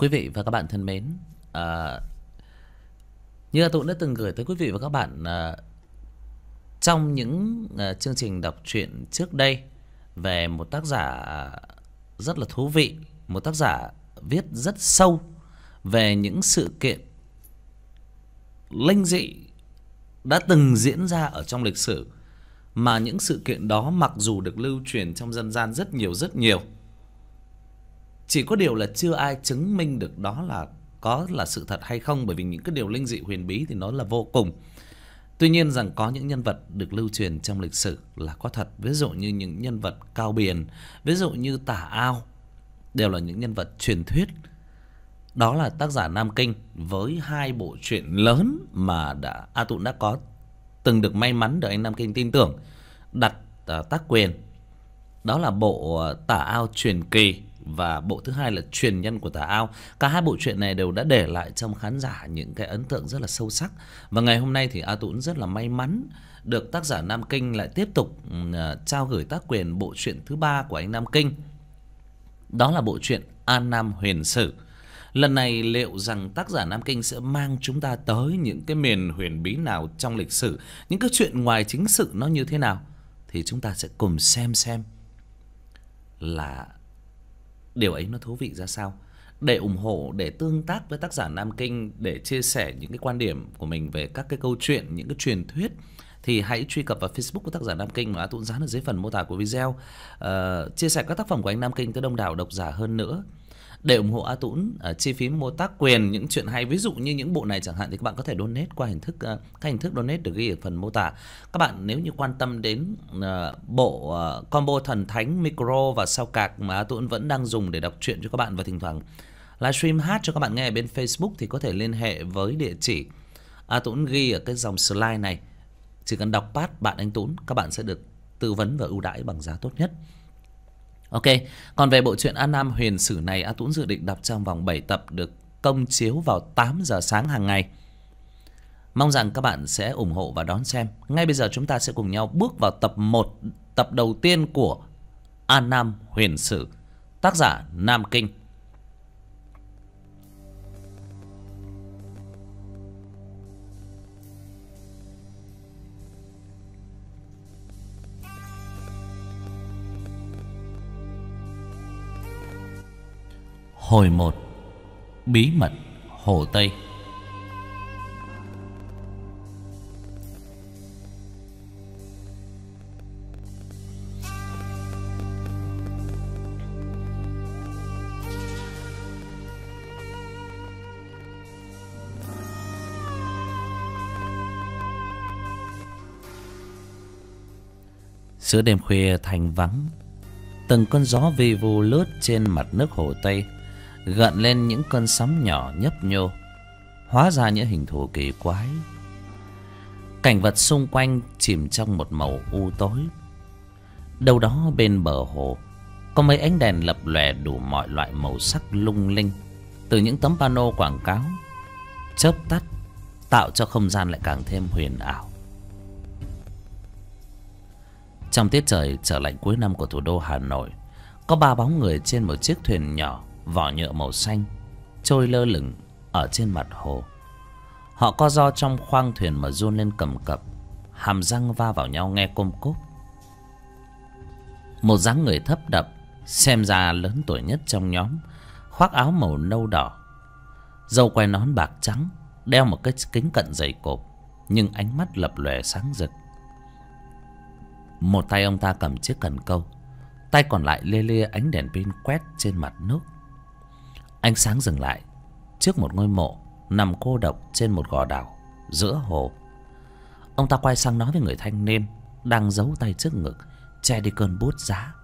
Quý vị và các bạn thân mến, à, như tôi đã từng gửi tới quý vị và các bạn trong những chương trình đọc truyện trước đây về một tác giả rất là thú vị, một tác giả viết rất sâu về những sự kiện linh dị đã từng diễn ra ở trong lịch sử, mà những sự kiện đó mặc dù được lưu truyền trong dân gian rất nhiều, chỉ có điều là chưa ai chứng minh được đó là sự thật hay không, bởi vì những cái điều linh dị huyền bí thì nó là vô cùng. Tuy nhiên rằng có những nhân vật được lưu truyền trong lịch sử là có thật, ví dụ như những nhân vật Cao Biền, ví dụ như Tả Ao, đều là những nhân vật truyền thuyết. Đó là tác giả Nam Kinh với hai bộ truyện lớn mà A Tũng đã có từng được may mắn được anh Nam Kinh tin tưởng đặt tác quyền. Đó là bộ Tả Ao truyền kỳ và bộ thứ hai là Truyền nhân của Tả Ao. Cả hai bộ truyện này đều đã để lại trong khán giả những cái ấn tượng rất là sâu sắc. Và ngày hôm nay thì A Tũng rất là may mắn được tác giả Nam Kinh lại tiếp tục trao gửi tác quyền bộ truyện thứ ba của anh Nam Kinh. Đó là bộ truyện An Nam Huyền Sử. Lần này liệu rằng tác giả Nam Kinh sẽ mang chúng ta tới những cái miền huyền bí nào trong lịch sử, những cái chuyện ngoài chính sự nó như thế nào, thì chúng ta sẽ cùng xem là điều ấy nó thú vị ra sao. Để ủng hộ, để tương tác với tác giả Nam Kinh, để chia sẻ những cái quan điểm của mình về các cái câu chuyện, những cái truyền thuyết, thì hãy truy cập vào Facebook của tác giả Nam Kinh mà A Tũng dán ở dưới phần mô tả của video. Chia sẻ các tác phẩm của anh Nam Kinh tới đông đảo độc giả hơn nữa. Để ủng hộ A Tũng, chi phí mua tác quyền những chuyện hay, ví dụ như những bộ này chẳng hạn, thì các bạn có thể donate qua các hình thức donate được ghi ở phần mô tả. Các bạn nếu như quan tâm đến bộ combo thần thánh micro và sao cạc mà A Tũng vẫn đang dùng để đọc truyện cho các bạn, và thỉnh thoảng livestream hát cho các bạn nghe ở bên Facebook, thì có thể liên hệ với địa chỉ A Tũng ghi ở cái dòng slide này. Chỉ cần đọc pad bạn anh Tũng, các bạn sẽ được tư vấn và ưu đãi bằng giá tốt nhất. Ok, còn về bộ truyện An Nam Huyền Sử này, A Tũng dự định đọc trong vòng 7 tập được công chiếu vào 8 giờ sáng hàng ngày. Mong rằng các bạn sẽ ủng hộ và đón xem. Ngay bây giờ chúng ta sẽ cùng nhau bước vào tập 1, tập đầu tiên của An Nam Huyền Sử, tác giả Nam Kinh. Hồi 1. Bí mật Hồ Tây. Giữa đêm khuya thanh vắng, từng cơn gió vi vu lướt trên mặt nước Hồ Tây, gợn lên những cơn sóng nhỏ nhấp nhô, hóa ra những hình thù kỳ quái. Cảnh vật xung quanh chìm trong một màu u tối. Đâu đó bên bờ hồ có mấy ánh đèn lập lòe đủ mọi loại màu sắc lung linh từ những tấm pano quảng cáo, chớp tắt tạo cho không gian lại càng thêm huyền ảo. Trong tiết trời trở lạnh cuối năm của thủ đô Hà Nội, có 3 bóng người trên một chiếc thuyền nhỏ vỏ nhựa màu xanh trôi lơ lửng ở trên mặt hồ. Họ co ro trong khoang thuyền mà run lên cầm cập, hàm răng va vào nhau nghe côm cốp. Một dáng người thấp đập, xem ra lớn tuổi nhất trong nhóm, khoác áo màu nâu đỏ, râu quai nón bạc trắng, đeo một cái kính cận dày cộp, nhưng ánh mắt lập lòe sáng rực. Một tay ông ta cầm chiếc cần câu, tay còn lại lê lia ánh đèn pin quét trên mặt nước. Ánh sáng dừng lại trước một ngôi mộ nằm cô độc trên một gò đảo giữa hồ. Ông ta quay sang nói với người thanh niên đang giấu tay trước ngực, che đi cơn buốt giá.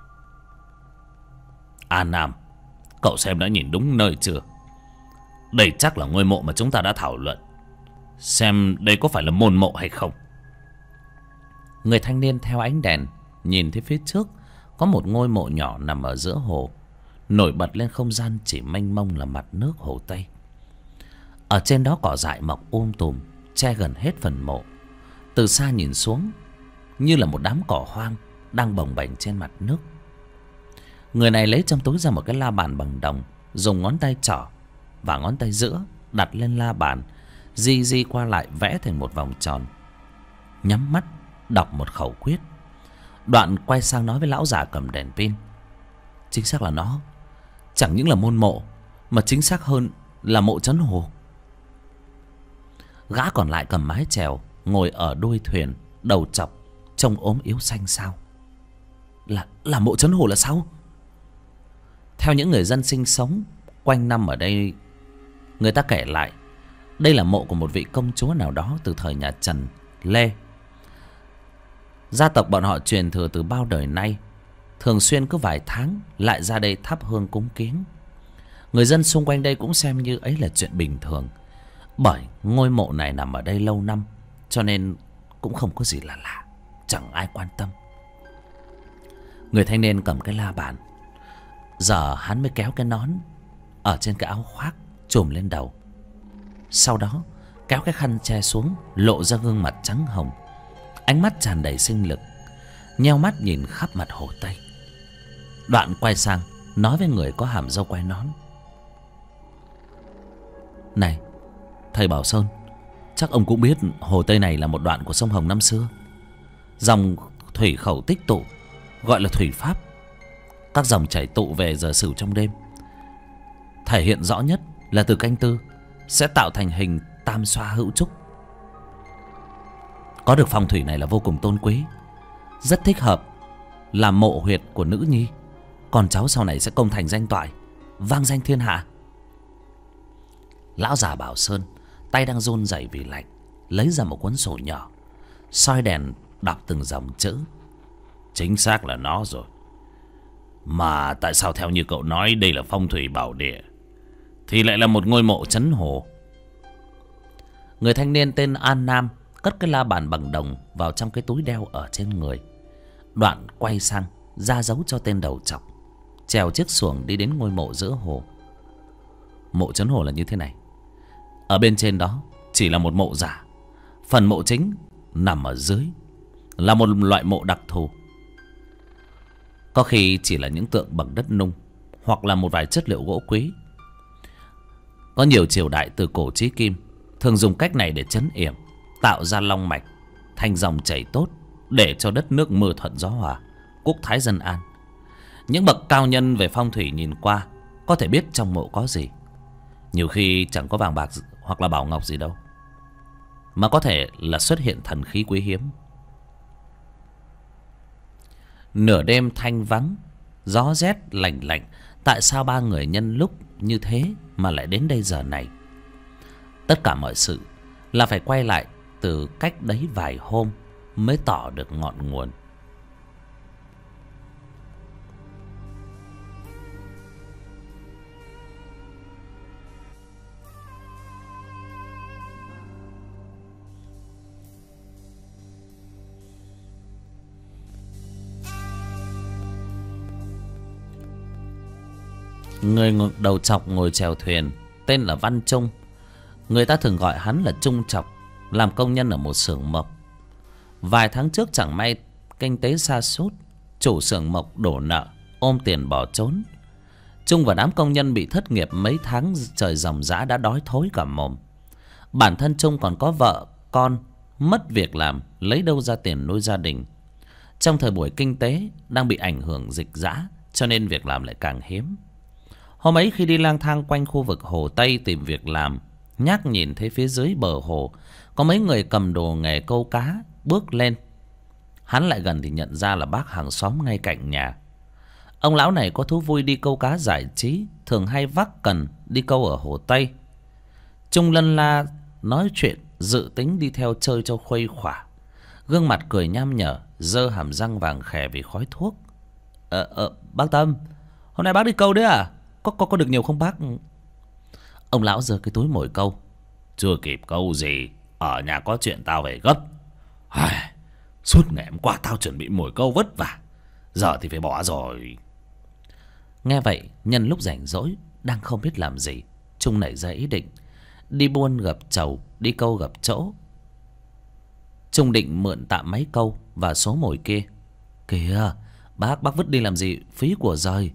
An Nam, cậu xem đã nhìn đúng nơi chưa? Đây chắc là ngôi mộ mà chúng ta đã thảo luận. Xem đây có phải là môn mộ hay không? Người thanh niên theo ánh đèn nhìn thấy phía trước có một ngôi mộ nhỏ nằm ở giữa hồ. Nổi bật lên không gian chỉ mênh mông là mặt nước Hồ Tây. Ở trên đó cỏ dại mọc tùm, che gần hết phần mộ. Từ xa nhìn xuống như là một đám cỏ hoang đang bồng bềnh trên mặt nước. Người này lấy trong túi ra một cái la bàn bằng đồng, dùng ngón tay trỏ và ngón tay giữa đặt lên la bàn, di di qua lại vẽ thành một vòng tròn. Nhắm mắt đọc một khẩu quyết, đoạn quay sang nói với lão già cầm đèn pin: chính xác là nó, chẳng những là môn mộ mà chính xác hơn là mộ Trấn Hồ. Gã còn lại cầm mái chèo ngồi ở đuôi thuyền, đầu chọc, trông ốm yếu xanh xao. Là mộ Trấn Hồ là sao? Theo những người dân sinh sống quanh năm ở đây, người ta kể lại đây là mộ của một vị công chúa nào đó từ thời nhà Trần, Lê. Gia tộc bọn họ truyền thừa từ bao đời nay, thường xuyên cứ vài tháng lại ra đây thắp hương cúng kiến. Người dân xung quanh đây cũng xem như ấy là chuyện bình thường, bởi ngôi mộ này nằm ở đây lâu năm, cho nên cũng không có gì là lạ, chẳng ai quan tâm. Người thanh niên cầm cái la bàn, giờ hắn mới kéo cái nón ở trên cái áo khoác trùm lên đầu, sau đó kéo cái khăn che xuống, lộ ra gương mặt trắng hồng, ánh mắt tràn đầy sinh lực, nheo mắt nhìn khắp mặt Hồ Tây. Đoạn quay sang nói với người có hàm râu quai nón: này, thầy Bảo Sơn, chắc ông cũng biết Hồ Tây này là một đoạn của sông Hồng năm xưa. Dòng thủy khẩu tích tụ gọi là thủy pháp. Các dòng chảy tụ về giờ Sửu trong đêm, thể hiện rõ nhất là từ canh tư sẽ tạo thành hình tam xoa hữu trúc. Có được phong thủy này là vô cùng tôn quý, rất thích hợp làm mộ huyệt của nữ nhi. Con cháu sau này sẽ công thành danh toại, vang danh thiên hạ. Lão già Bảo Sơn tay đang run rẩy vì lạnh, lấy ra một cuốn sổ nhỏ, soi đèn đọc từng dòng chữ. Chính xác là nó rồi. Mà tại sao theo như cậu nói đây là phong thủy bảo địa thì lại là một ngôi mộ Trấn Hồ? Người thanh niên tên An Nam cất cái la bàn bằng đồng vào trong cái túi đeo ở trên người, đoạn quay sang ra dấu cho tên đầu trọc, chèo chiếc xuồng đi đến ngôi mộ giữa hồ. Mộ Trấn Hồ là như thế này. Ở bên trên đó chỉ là một mộ giả, phần mộ chính nằm ở dưới, là một loại mộ đặc thù. Có khi chỉ là những tượng bằng đất nung, hoặc là một vài chất liệu gỗ quý. Có nhiều triều đại từ cổ chí kim thường dùng cách này để trấn yểm, tạo ra long mạch, thành dòng chảy tốt, để cho đất nước mưa thuận gió hòa, quốc thái dân an. Những bậc cao nhân về phong thủy nhìn qua có thể biết trong mộ có gì. Nhiều khi chẳng có vàng bạc hoặc là bảo ngọc gì đâu, mà có thể là xuất hiện thần khí quý hiếm. Nửa đêm thanh vắng, gió rét lạnh lạnh. Tại sao ba người nhân lúc như thế mà lại đến đây giờ này? Tất cả mọi sự là phải quay lại từ cách đấy vài hôm mới tỏ được ngọn nguồn. Người đầu trọc ngồi chèo thuyền tên là Văn Trung. Người ta thường gọi hắn là Trung Trọc, làm công nhân ở một xưởng mộc. Vài tháng trước chẳng may kinh tế sa sút, chủ xưởng mộc đổ nợ, ôm tiền bỏ trốn. Trung và đám công nhân bị thất nghiệp mấy tháng trời ròng rã đã đói thối cả mồm. Bản thân Trung còn có vợ con, mất việc làm, lấy đâu ra tiền nuôi gia đình. Trong thời buổi kinh tế đang bị ảnh hưởng dịch dã, cho nên việc làm lại càng hiếm. Hôm ấy khi đi lang thang quanh khu vực Hồ Tây tìm việc làm, nhác nhìn thấy phía dưới bờ hồ có mấy người cầm đồ nghề câu cá bước lên. Hắn lại gần thì nhận ra là bác hàng xóm ngay cạnh nhà. Ông lão này có thú vui đi câu cá giải trí, thường hay vác cần đi câu ở Hồ Tây. Trung lân la nói chuyện, dự tính đi theo chơi cho khuây khỏa. Gương mặt cười nham nhở, giơ hàm răng vàng khè vì khói thuốc. Bác Tâm, hôm nay bác đi câu đấy à? Có được nhiều không bác? Ông lão giơ cái túi mồi câu. Chưa kịp câu gì, ở nhà có chuyện tao về gấp. Suốt ngày hôm qua tao chuẩn bị mồi câu vất vả, giờ thì phải bỏ rồi. Nghe vậy, nhân lúc rảnh rỗi đang không biết làm gì, Trung nảy ra ý định đi buôn gặp chầu, đi câu gặp chỗ. Trung định mượn tạm máy câu và số mồi kia. Kìa, bác vứt đi làm gì, phí của rời.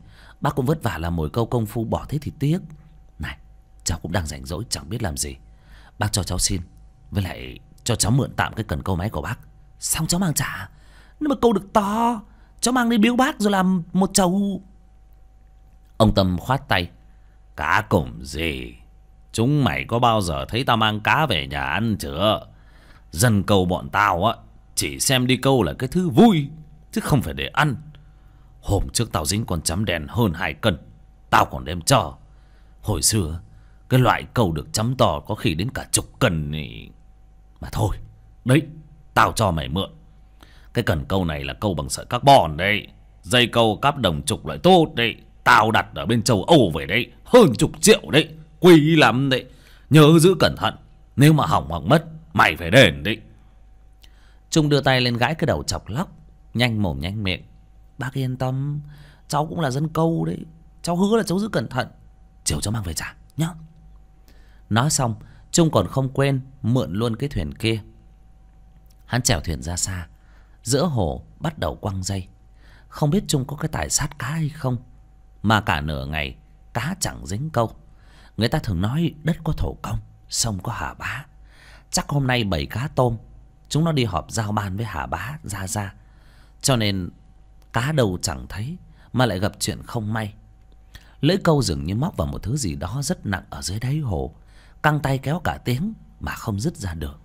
Bác cũng vất vả làm mồi câu công phu, bỏ thế thì tiếc. Này, cháu cũng đang rảnh rỗi chẳng biết làm gì, bác cho cháu xin, với lại cho cháu mượn tạm cái cần câu máy của bác. Xong cháu mang trả. Nếu mà câu được to, cháu mang đi biếu bác rồi làm một chầu. Ông Tâm khoát tay. Cá củng gì, chúng mày có bao giờ thấy tao mang cá về nhà ăn chưa? Dân câu bọn tao á, chỉ xem đi câu là cái thứ vui, chứ không phải để ăn. Hôm trước tao dính con chấm đen hơn 2 cân, tao còn đem cho. Hồi xưa cái loại câu được chấm to có khi đến cả chục cân này. Mà thôi, đấy, tao cho mày mượn. Cái cần câu này là câu bằng sợi carbon đấy, dây câu cáp đồng trục loại tốt đấy. Tao đặt ở bên châu Âu về đấy, hơn chục triệu đấy, quý lắm đấy. Nhớ giữ cẩn thận, nếu mà hỏng hoặc mất mày phải đền đấy. Trung đưa tay lên gãi cái đầu chọc lóc, nhanh mồm nhanh miệng. Bác yên tâm, cháu cũng là dân câu đấy, cháu hứa là cháu giữ cẩn thận, chiều cháu mang về trả nhá. Nói xong, Trung còn không quên mượn luôn cái thuyền kia. Hắn chèo thuyền ra xa, giữa hồ bắt đầu quăng dây. Không biết Trung có cái tài sát cá hay không, mà cả nửa ngày cá chẳng dính câu. Người ta thường nói đất có thổ công, sông có Hà Bá. Chắc hôm nay bầy cá tôm chúng nó đi họp giao ban với Hà Bá ra, cho nên cá đâu chẳng thấy, mà lại gặp chuyện không may. Lưỡi câu dường như móc vào một thứ gì đó rất nặng ở dưới đáy hồ, căng tay kéo cả tiếng mà không dứt ra được.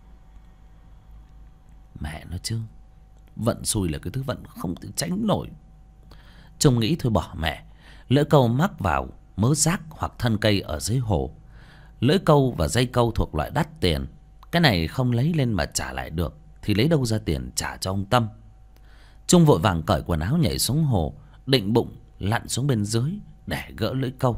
Mẹ nó chứ, vận xui là cái thứ vận không thể tránh nổi. Trung nghĩ thôi bỏ mẹ. Lưỡi câu mắc vào mớ rác hoặc thân cây ở dưới hồ. Lưỡi câu và dây câu thuộc loại đắt tiền, cái này không lấy lên mà trả lại được thì lấy đâu ra tiền trả cho ông Tâm. Trung vội vàng cởi quần áo nhảy xuống hồ, định bụng lặn xuống bên dưới để gỡ lưỡi câu.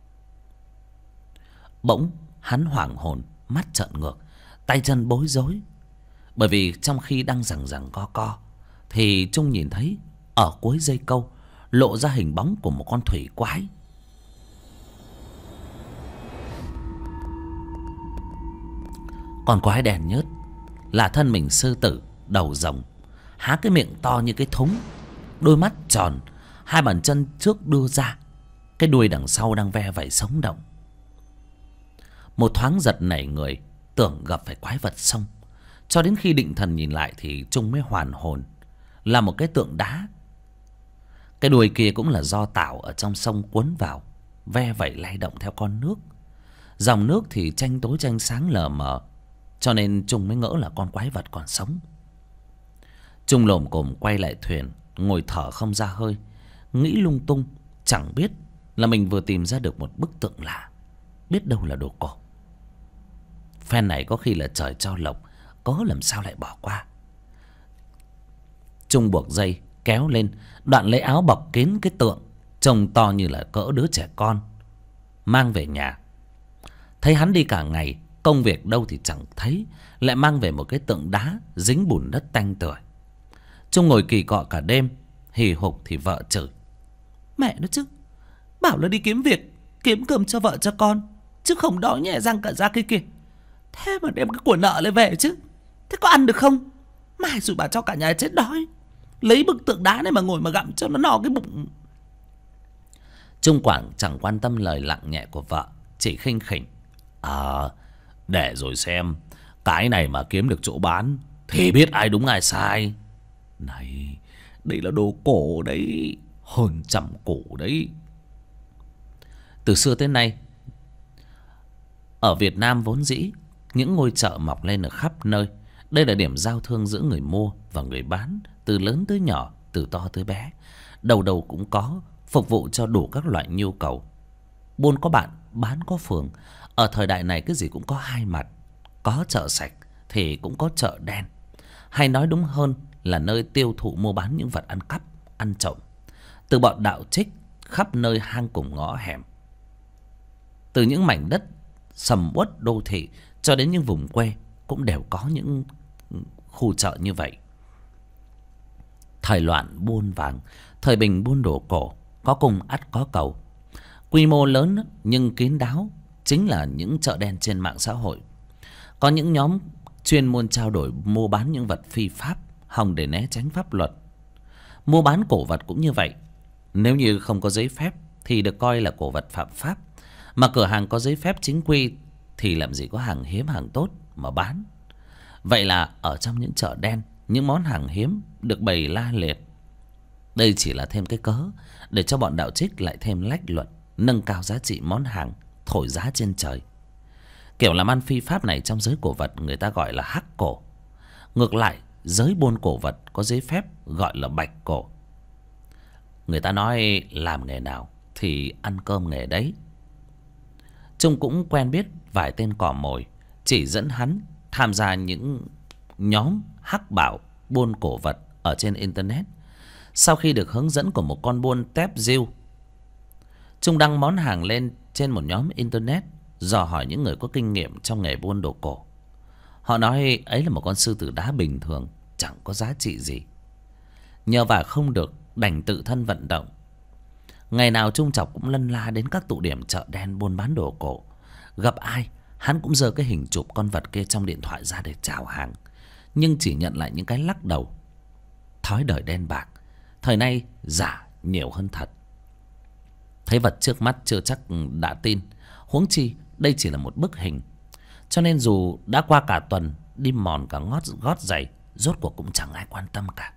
Bỗng hắn hoảng hồn, mắt trợn ngược, tay chân bối rối. Bởi vì trong khi đang giằng co thì Trung nhìn thấy ở cuối dây câu lộ ra hình bóng của một con thủy quái. Con quái đèn nhớt, là thân mình sư tử, đầu rồng, há cái miệng to như cái thúng, đôi mắt tròn, hai bàn chân trước đưa ra, cái đuôi đằng sau đang ve vẩy sống động. Một thoáng giật nảy người, tưởng gặp phải quái vật sông. Cho đến khi định thần nhìn lại thì Trung mới hoàn hồn, là một cái tượng đá. Cái đuôi kia cũng là do tảo ở trong sông cuốn vào, ve vẩy lay động theo con nước. Dòng nước thì tranh tối tranh sáng lờ mờ, cho nên Trung mới ngỡ là con quái vật còn sống. Trung lồm cồm quay lại thuyền, ngồi thở không ra hơi, nghĩ lung tung, chẳng biết là mình vừa tìm ra được một bức tượng lạ, biết đâu là đồ cổ. Phen này có khi là trời cho lộc, có làm sao lại bỏ qua. Trung buộc dây kéo lên, đoạn lấy áo bọc kín cái tượng trông to như là cỡ đứa trẻ con, mang về nhà. Thấy hắn đi cả ngày, công việc đâu thì chẳng thấy, lại mang về một cái tượng đá dính bùn đất tanh tưởi. Trung ngồi kỳ cọ cả đêm, hì hục thì vợ chửi. Mẹ nó chứ, bảo là đi kiếm việc, kiếm cơm cho vợ cho con, chứ không đói nhẹ răng cả ra kia kìa. Thế mà đem cái của nợ lại về chứ, thế có ăn được không? Mai rồi bà cho cả nhà chết đói, lấy bức tượng đá này mà ngồi mà gặm cho nó no cái bụng. Trung Quảng chẳng quan tâm lời lặng nhẹ của vợ, chỉ khinh khỉnh. Để rồi xem, cái này mà kiếm được chỗ bán thì biết ai đúng ai sai. Này, đây là đồ cổ đấy, hơn trăm cổ đấy. Từ xưa tới nay, ở Việt Nam vốn dĩ những ngôi chợ mọc lên ở khắp nơi. Đây là điểm giao thương giữa người mua và người bán, từ lớn tới nhỏ, từ to tới bé. Đầu đầu cũng có, phục vụ cho đủ các loại nhu cầu. Buôn có bạn, bán có phường. Ở thời đại này cái gì cũng có hai mặt. Có chợ sạch thì cũng có chợ đen, hay nói đúng hơn là nơi tiêu thụ mua bán những vật ăn cắp, ăn trộm. Từ bọn đạo trích khắp nơi hang cùng ngõ hẻm, từ những mảnh đất sầm uất đô thị cho đến những vùng quê cũng đều có những khu chợ như vậy. Thời loạn buôn vàng, thời bình buôn đồ cổ, có cung ắt có cầu. Quy mô lớn nhưng kín đáo chính là những chợ đen trên mạng xã hội. Có những nhóm chuyên môn trao đổi mua bán những vật phi pháp, hòng để né tránh pháp luật. Mua bán cổ vật cũng như vậy. Nếu như không có giấy phép thì được coi là cổ vật phạm pháp. Mà cửa hàng có giấy phép chính quy thì làm gì có hàng hiếm hàng tốt mà bán. Vậy là ở trong những chợ đen, những món hàng hiếm được bày la liệt. Đây chỉ là thêm cái cớ để cho bọn đạo trích lại thêm lách luật, nâng cao giá trị món hàng, thổi giá trên trời. Kiểu làm ăn phi pháp này trong giới cổ vật người ta gọi là hắc cổ. Ngược lại, giới buôn cổ vật có giấy phép gọi là bạch cổ. Người ta nói làm nghề nào thì ăn cơm nghề đấy. Trung cũng quen biết vài tên cò mồi, chỉ dẫn hắn tham gia những nhóm hắc bảo buôn cổ vật ở trên internet. Sau khi được hướng dẫn của một con buôn tép diêu, Trung đăng món hàng lên trên một nhóm internet, dò hỏi những người có kinh nghiệm trong nghề buôn đồ cổ. Họ nói ấy là một con sư tử đá bình thường, chẳng có giá trị gì. Nhờ vả không được, đành tự thân vận động. Ngày nào Trung Chọc cũng lân la đến các tụ điểm chợ đen buôn bán đồ cổ. Gặp ai hắn cũng giơ cái hình chụp con vật kia trong điện thoại ra để chào hàng, nhưng chỉ nhận lại những cái lắc đầu. Thói đời đen bạc, thời nay giả nhiều hơn thật. Thấy vật trước mắt chưa chắc đã tin, huống chi đây chỉ là một bức hình. Cho nên dù đã qua cả tuần đi mòn cả gót giày, rốt cuộc cũng chẳng ai quan tâm cả.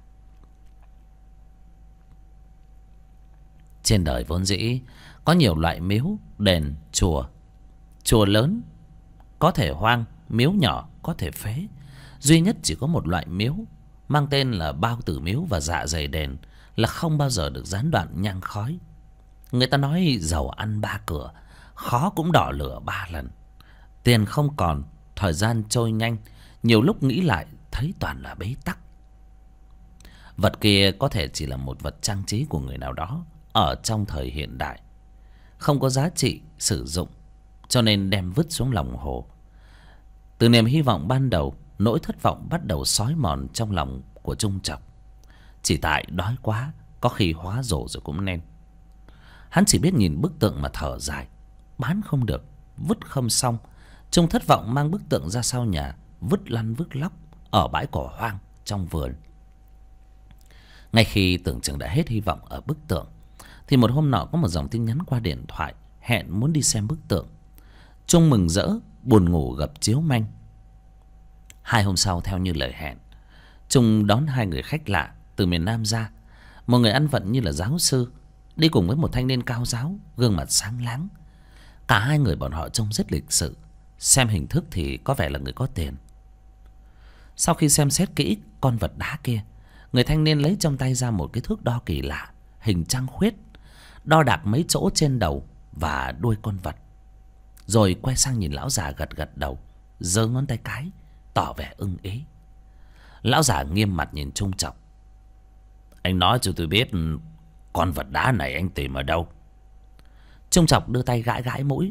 Trên đời vốn dĩ có nhiều loại miếu, đền, chùa. Chùa lớn có thể hoang, miếu nhỏ có thể phế. Duy nhất chỉ có một loại miếu mang tên là bao tử miếu và dạ dày đền là không bao giờ được gián đoạn nhang khói. Người ta nói giàu ăn ba cửa, khó cũng đỏ lửa ba lần. Tiền không còn, thời gian trôi nhanh, nhiều lúc nghĩ lại thấy toàn là bế tắc. Vật kia có thể chỉ là một vật trang trí của người nào đó ở trong thời hiện đại, không có giá trị sử dụng, cho nên đem vứt xuống lòng hồ. Từ niềm hy vọng ban đầu, nỗi thất vọng bắt đầu xói mòn trong lòng của Trung Chọc. Chỉ tại đói quá, có khi hóa rổ rồi cũng nên. Hắn chỉ biết nhìn bức tượng mà thở dài. Bán không được, vứt không xong, Trung thất vọng mang bức tượng ra sau nhà, vứt lăn vứt lóc ở bãi cỏ hoang trong vườn. Ngay khi tưởng chừng đã hết hy vọng ở bức tượng, thì một hôm nọ có một dòng tin nhắn qua điện thoại hẹn muốn đi xem bức tượng. Trung mừng rỡ, buồn ngủ gặp chiếu manh. 2 hôm sau, theo như lời hẹn, Trung đón 2 người khách lạ từ miền Nam ra. Một người ăn vận như là giáo sư, đi cùng với một thanh niên cao ráo, gương mặt sáng láng. Cả 2 người bọn họ trông rất lịch sự, xem hình thức thì có vẻ là người có tiền. Sau khi xem xét kỹ con vật đá kia, người thanh niên lấy trong tay ra một cái thước đo kỳ lạ, hình trăng khuyết, đo đạc mấy chỗ trên đầu và đuôi con vật, rồi quay sang nhìn lão già gật gật đầu, giơ ngón tay cái tỏ vẻ ưng ý. Lão già nghiêm mặt nhìn Trung Chọc. Anh nói cho tôi biết con vật đá này anh tìm ở đâu? Trung Chọc đưa tay gãi gãi mũi.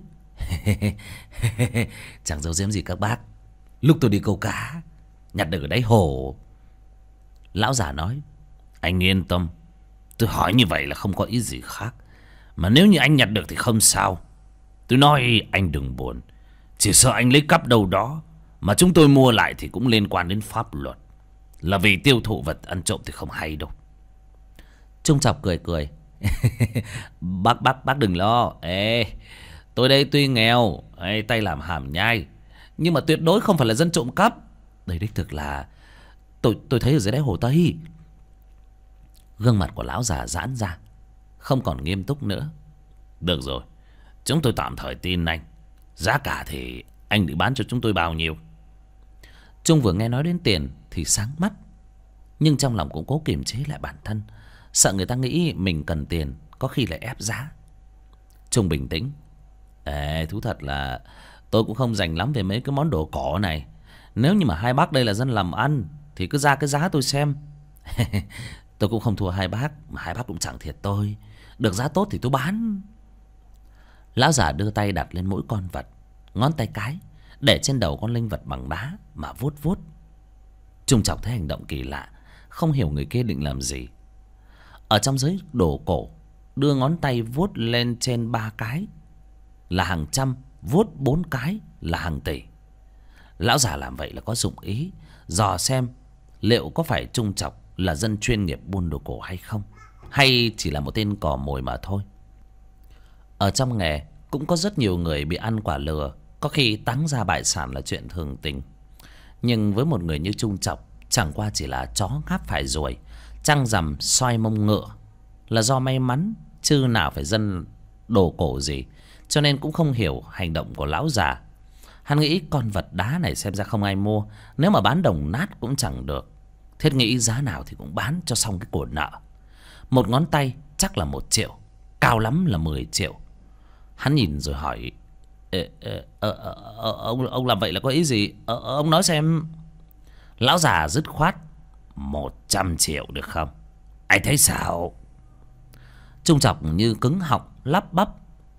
Chẳng giấu giếm gì các bác, lúc tôi đi câu cá nhặt được ở đáy hồ. Lão già nói. Anh yên tâm, tôi hỏi như vậy là không có ý gì khác. Mà nếu như anh nhặt được thì không sao. Tôi nói anh đừng buồn, chỉ sợ anh lấy cắp đâu đó mà chúng tôi mua lại thì cũng liên quan đến pháp luật. Là vì tiêu thụ vật ăn trộm thì không hay đâu. Trung Chọc cười cười. Bác đừng lo. Ê, tôi đây tuy nghèo, tay làm hàm nhai, nhưng mà tuyệt đối không phải là dân trộm cắp. Đây đích thực là tôi thấy ở dưới đáy hồ Tây. Gương mặt của lão già giãn ra, không còn nghiêm túc nữa. Được rồi, chúng tôi tạm thời tin anh. Giá cả thì anh định bán cho chúng tôi bao nhiêu? Trung vừa nghe nói đến tiền thì sáng mắt, nhưng trong lòng cũng cố kiềm chế lại bản thân, sợ người ta nghĩ mình cần tiền, có khi lại ép giá. Trung bình tĩnh. Thú thật là tôi cũng không rành lắm về mấy cái món đồ cổ này. Nếu như mà hai bác đây là dân làm ăn thì cứ ra cái giá tôi xem. Tôi cũng không thua hai bác, mà hai bác cũng chẳng thiệt tôi. Được giá tốt thì tôi bán. Lão già đưa tay đặt lên mỗi con vật, ngón tay cái để trên đầu con linh vật bằng đá mà vuốt vuốt. Trung Chọc thấy hành động kỳ lạ, không hiểu người kia định làm gì. Ở trong giới đồ cổ, đưa ngón tay vuốt lên trên 3 cái là hàng trăm, vuốt 4 cái là hàng tỷ. Lão già làm vậy là có dụng ý, dò xem liệu có phải Trung Chọc là dân chuyên nghiệp buôn đồ cổ hay không. hay chỉ là một tên cò mồi mà thôi. Ở trong nghề cũng có rất nhiều người bị ăn quả lừa, có khi táng ra bại sản là chuyện thường tình. Nhưng với một người như Trung Chọc, chẳng qua chỉ là chó ngáp phải ruồi, trăng rằm xoay mông ngựa, là do may mắn chứ nào phải dân đồ cổ gì. Cho nên cũng không hiểu hành động của lão già. Hắn nghĩ con vật đá này xem ra không ai mua, nếu mà bán đồng nát cũng chẳng được. Thiết nghĩ giá nào thì cũng bán cho xong cái của nợ. Một ngón tay chắc là 1 triệu, cao lắm là 10 triệu. Hắn nhìn rồi hỏi: ông làm vậy là có ý gì? Ông nói xem. Lão già dứt khoát: 100 triệu được không? Anh thấy sao? Trung Chọc như cứng họng lắp bắp: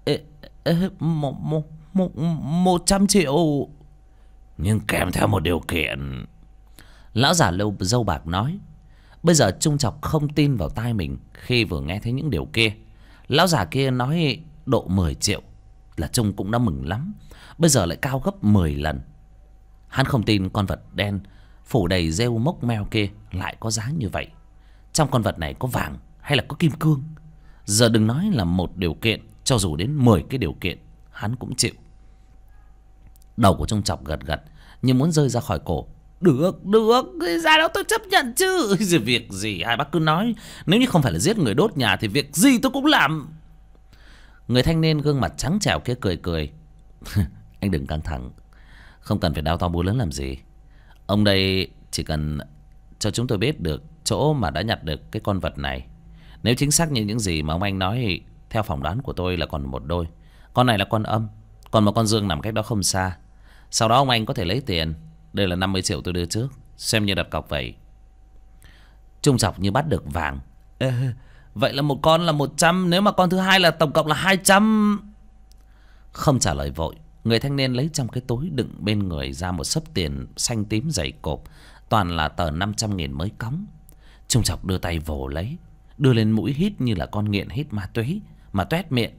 100 triệu, nhưng kèm theo một điều kiện. Lão già râu bạc nói. Bây giờ Trung Chọc không tin vào tai mình khi vừa nghe thấy những điều kia. Lão già kia nói độ 10 triệu là Trung cũng đã mừng lắm, bây giờ lại cao gấp 10 lần. Hắn không tin con vật đen phủ đầy rêu mốc meo kia lại có giá như vậy. Trong con vật này có vàng hay là có kim cương? Giờ đừng nói là một điều kiện, cho dù đến 10 cái điều kiện hắn cũng chịu. Đầu của Trung Chọc gật gật như muốn rơi ra khỏi cổ. Được, ra đó tôi chấp nhận chứ. Việc gì hai bác cứ nói, nếu như không phải là giết người đốt nhà thì việc gì tôi cũng làm. Người thanh niên gương mặt trắng trẻo kia cười cười. Anh đừng căng thẳng, không cần phải đao to búa lớn làm gì. Ông đây chỉ cần cho chúng tôi biết được chỗ mà đã nhặt được cái con vật này. Nếu chính xác như những gì mà ông anh nói, theo phỏng đoán của tôi là còn một đôi. Con này là con âm, còn một con dương nằm cách đó không xa. Sau đó ông anh có thể lấy tiền. Đây là 50 triệu tôi đưa trước, xem như đặt cọc vậy. Trung Chọc như bắt được vàng. Vậy là một con là 100, nếu mà con thứ hai là tổng cộng là 200. Không trả lời vội, người thanh niên lấy trong cái túi đựng bên người ra một xấp tiền xanh tím dày cộp, toàn là tờ 500.000 mới cóng. Trung Chọc đưa tay vồ lấy, đưa lên mũi hít như là con nghiện hít ma túy, mà toét miệng.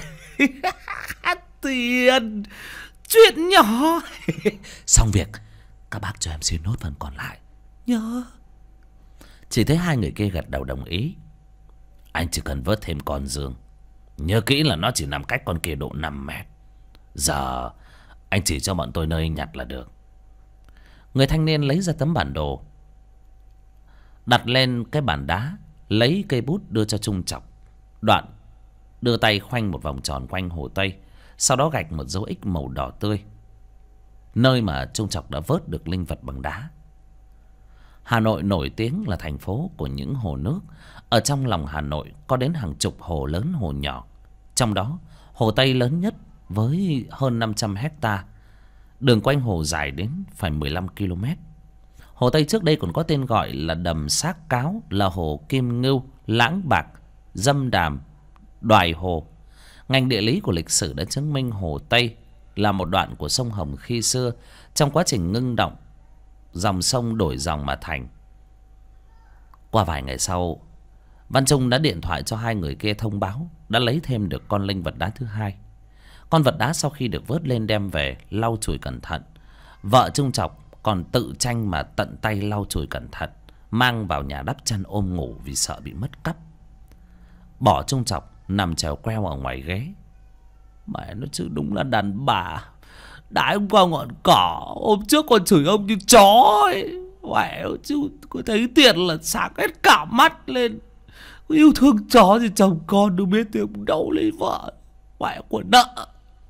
Tiền, chuyện nhỏ. Xong việc, các bác cho em xin nốt phần còn lại nhớ. Chỉ thấy hai người kia gật đầu đồng ý. Anh chỉ cần vớt thêm con dương, nhớ kỹ là nó chỉ nằm cách con kia độ 5 mét. Giờ anh chỉ cho bọn tôi nơi anh nhặt là được. Người thanh niên lấy ra tấm bản đồ, đặt lên cái bàn đá, lấy cây bút đưa cho Trung Chọc. Đoạn đưa tay khoanh một vòng tròn quanh hồ Tây, sau đó gạch một dấu X màu đỏ tươi, nơi mà Trung Chọc đã vớt được linh vật bằng đá. Hà Nội nổi tiếng là thành phố của những hồ nước. Ở trong lòng Hà Nội có đến hàng chục hồ lớn hồ nhỏ. Trong đó hồ Tây lớn nhất với hơn 500 hecta. Đường quanh hồ dài đến phải 15 km. Hồ Tây trước đây còn có tên gọi là Đầm Xác Cáo, là hồ Kim Ngưu, Lãng Bạc, Dâm Đàm, Đoài Hồ. Ngành địa lý của lịch sử đã chứng minh hồ Tây là một đoạn của sông Hồng khi xưa, trong quá trình ngưng động, dòng sông đổi dòng mà thành. Qua vài ngày sau, Văn Trung đã điện thoại cho hai người kia thông báo đã lấy thêm được con linh vật đá thứ hai. Con vật đá sau khi được vớt lên đem về lau chùi cẩn thận. Vợ Trung Chọc còn tự tranh mà tận tay lau chùi cẩn thận, mang vào nhà đắp chăn ôm ngủ vì sợ bị mất cắp. Bỏ Trung Chọc nằm trèo queo ở ngoài ghế. Mẹ nó chứ, đúng là đàn bà. Đãi hôm qua ngọn cỏ, hôm trước còn chửi ông như chó ấy. Mẹ chứ, có thấy tiền là sáng hết cả mắt lên. Yêu thương chó thì chồng con đâu biết tìm đâu lấy vợ. Mẹ của nợ.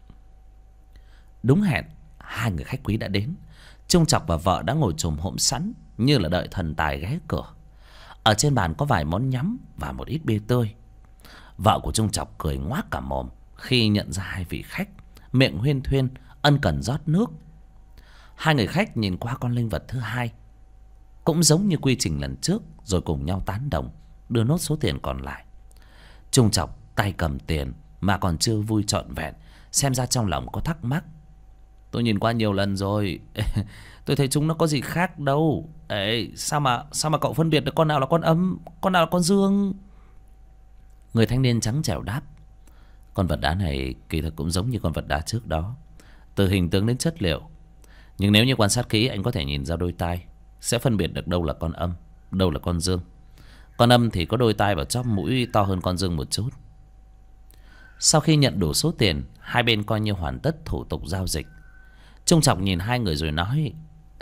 Đúng hẹn, hai người khách quý đã đến. Trung Chọc và vợ đã ngồi chồm hổm sẵn như là đợi thần tài ghé cửa. Ở trên bàn có vài món nhắm và một ít bia tươi. Vợ của Trung Chọc cười ngoác cả mồm khi nhận ra hai vị khách, miệng huyên thuyên ân cần rót nước. Hai người khách nhìn qua con linh vật thứ hai, cũng giống như quy trình lần trước, rồi cùng nhau tán đồng đưa nốt số tiền còn lại. Trung Chọc tay cầm tiền mà còn chưa vui trọn vẹn, xem ra trong lòng có thắc mắc. Tôi nhìn qua nhiều lần rồi. Tôi thấy chúng nó có gì khác đâu. Ấy, sao mà cậu phân biệt được con nào là con âm, con nào là con dương? Người thanh niên trắng trẻo đáp. Con vật đá này kỳ thực cũng giống như con vật đá trước đó, từ hình tướng đến chất liệu. Nhưng nếu như quan sát kỹ, anh có thể nhìn ra đôi tai, sẽ phân biệt được đâu là con âm, đâu là con dương. Con Âm thì có đôi tai và chóp mũi to hơn con Dương một chút. Sau khi nhận đủ số tiền, hai bên coi như hoàn tất thủ tục giao dịch. Trung Trọng nhìn hai người rồi nói: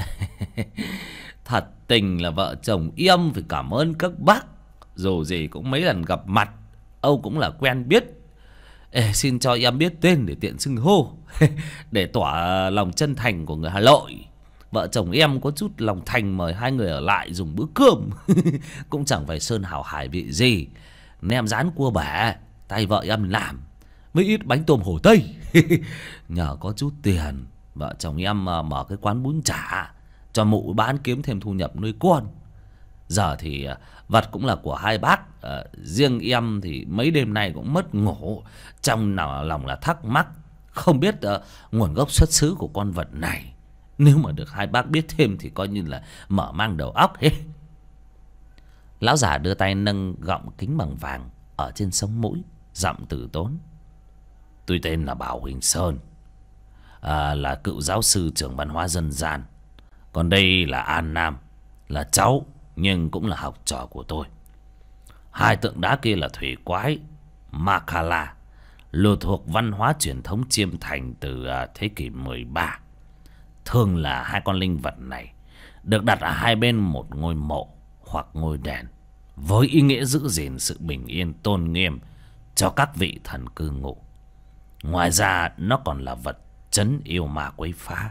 thật tình là vợ chồng Yêm phải cảm ơn các bác. Dù gì cũng mấy lần gặp mặt, Âu cũng là quen biết. Xin cho Yêm biết tên để tiện xưng hô. Để tỏ lòng chân thành của người Hà Nội, vợ chồng em có chút lòng thành mời hai người ở lại dùng bữa cơm. Cũng chẳng phải sơn hào hải vị gì, nem rán cua bể tay vợ em làm, với ít bánh tôm Hồ Tây. Nhờ có chút tiền, vợ chồng em mở cái quán bún chả cho mụ bán kiếm thêm thu nhập nuôi con. Giờ thì vật cũng là của hai bác. Riêng em thì mấy đêm nay cũng mất ngủ, trong lòng là thắc mắc không biết nguồn gốc xuất xứ của con vật này. Nếu mà được hai bác biết thêm thì coi như là mở mang đầu óc hết. Lão già đưa tay nâng gọng kính bằng vàng ở trên sống mũi, giọng từ tốn: tôi tên là Bảo Huỳnh Sơn, là cựu giáo sư trường văn hóa dân gian. Còn đây là An Nam, là cháu nhưng cũng là học trò của tôi. Hai tượng đá kia là thủy quái Makala, lừa thuộc văn hóa truyền thống Chiêm Thành từ thế kỷ 13. Thường là hai con linh vật này được đặt ở hai bên một ngôi mộ hoặc ngôi đền, với ý nghĩa giữ gìn sự bình yên tôn nghiêm cho các vị thần cư ngụ. Ngoài ra nó còn là vật trấn yêu ma quấy phá.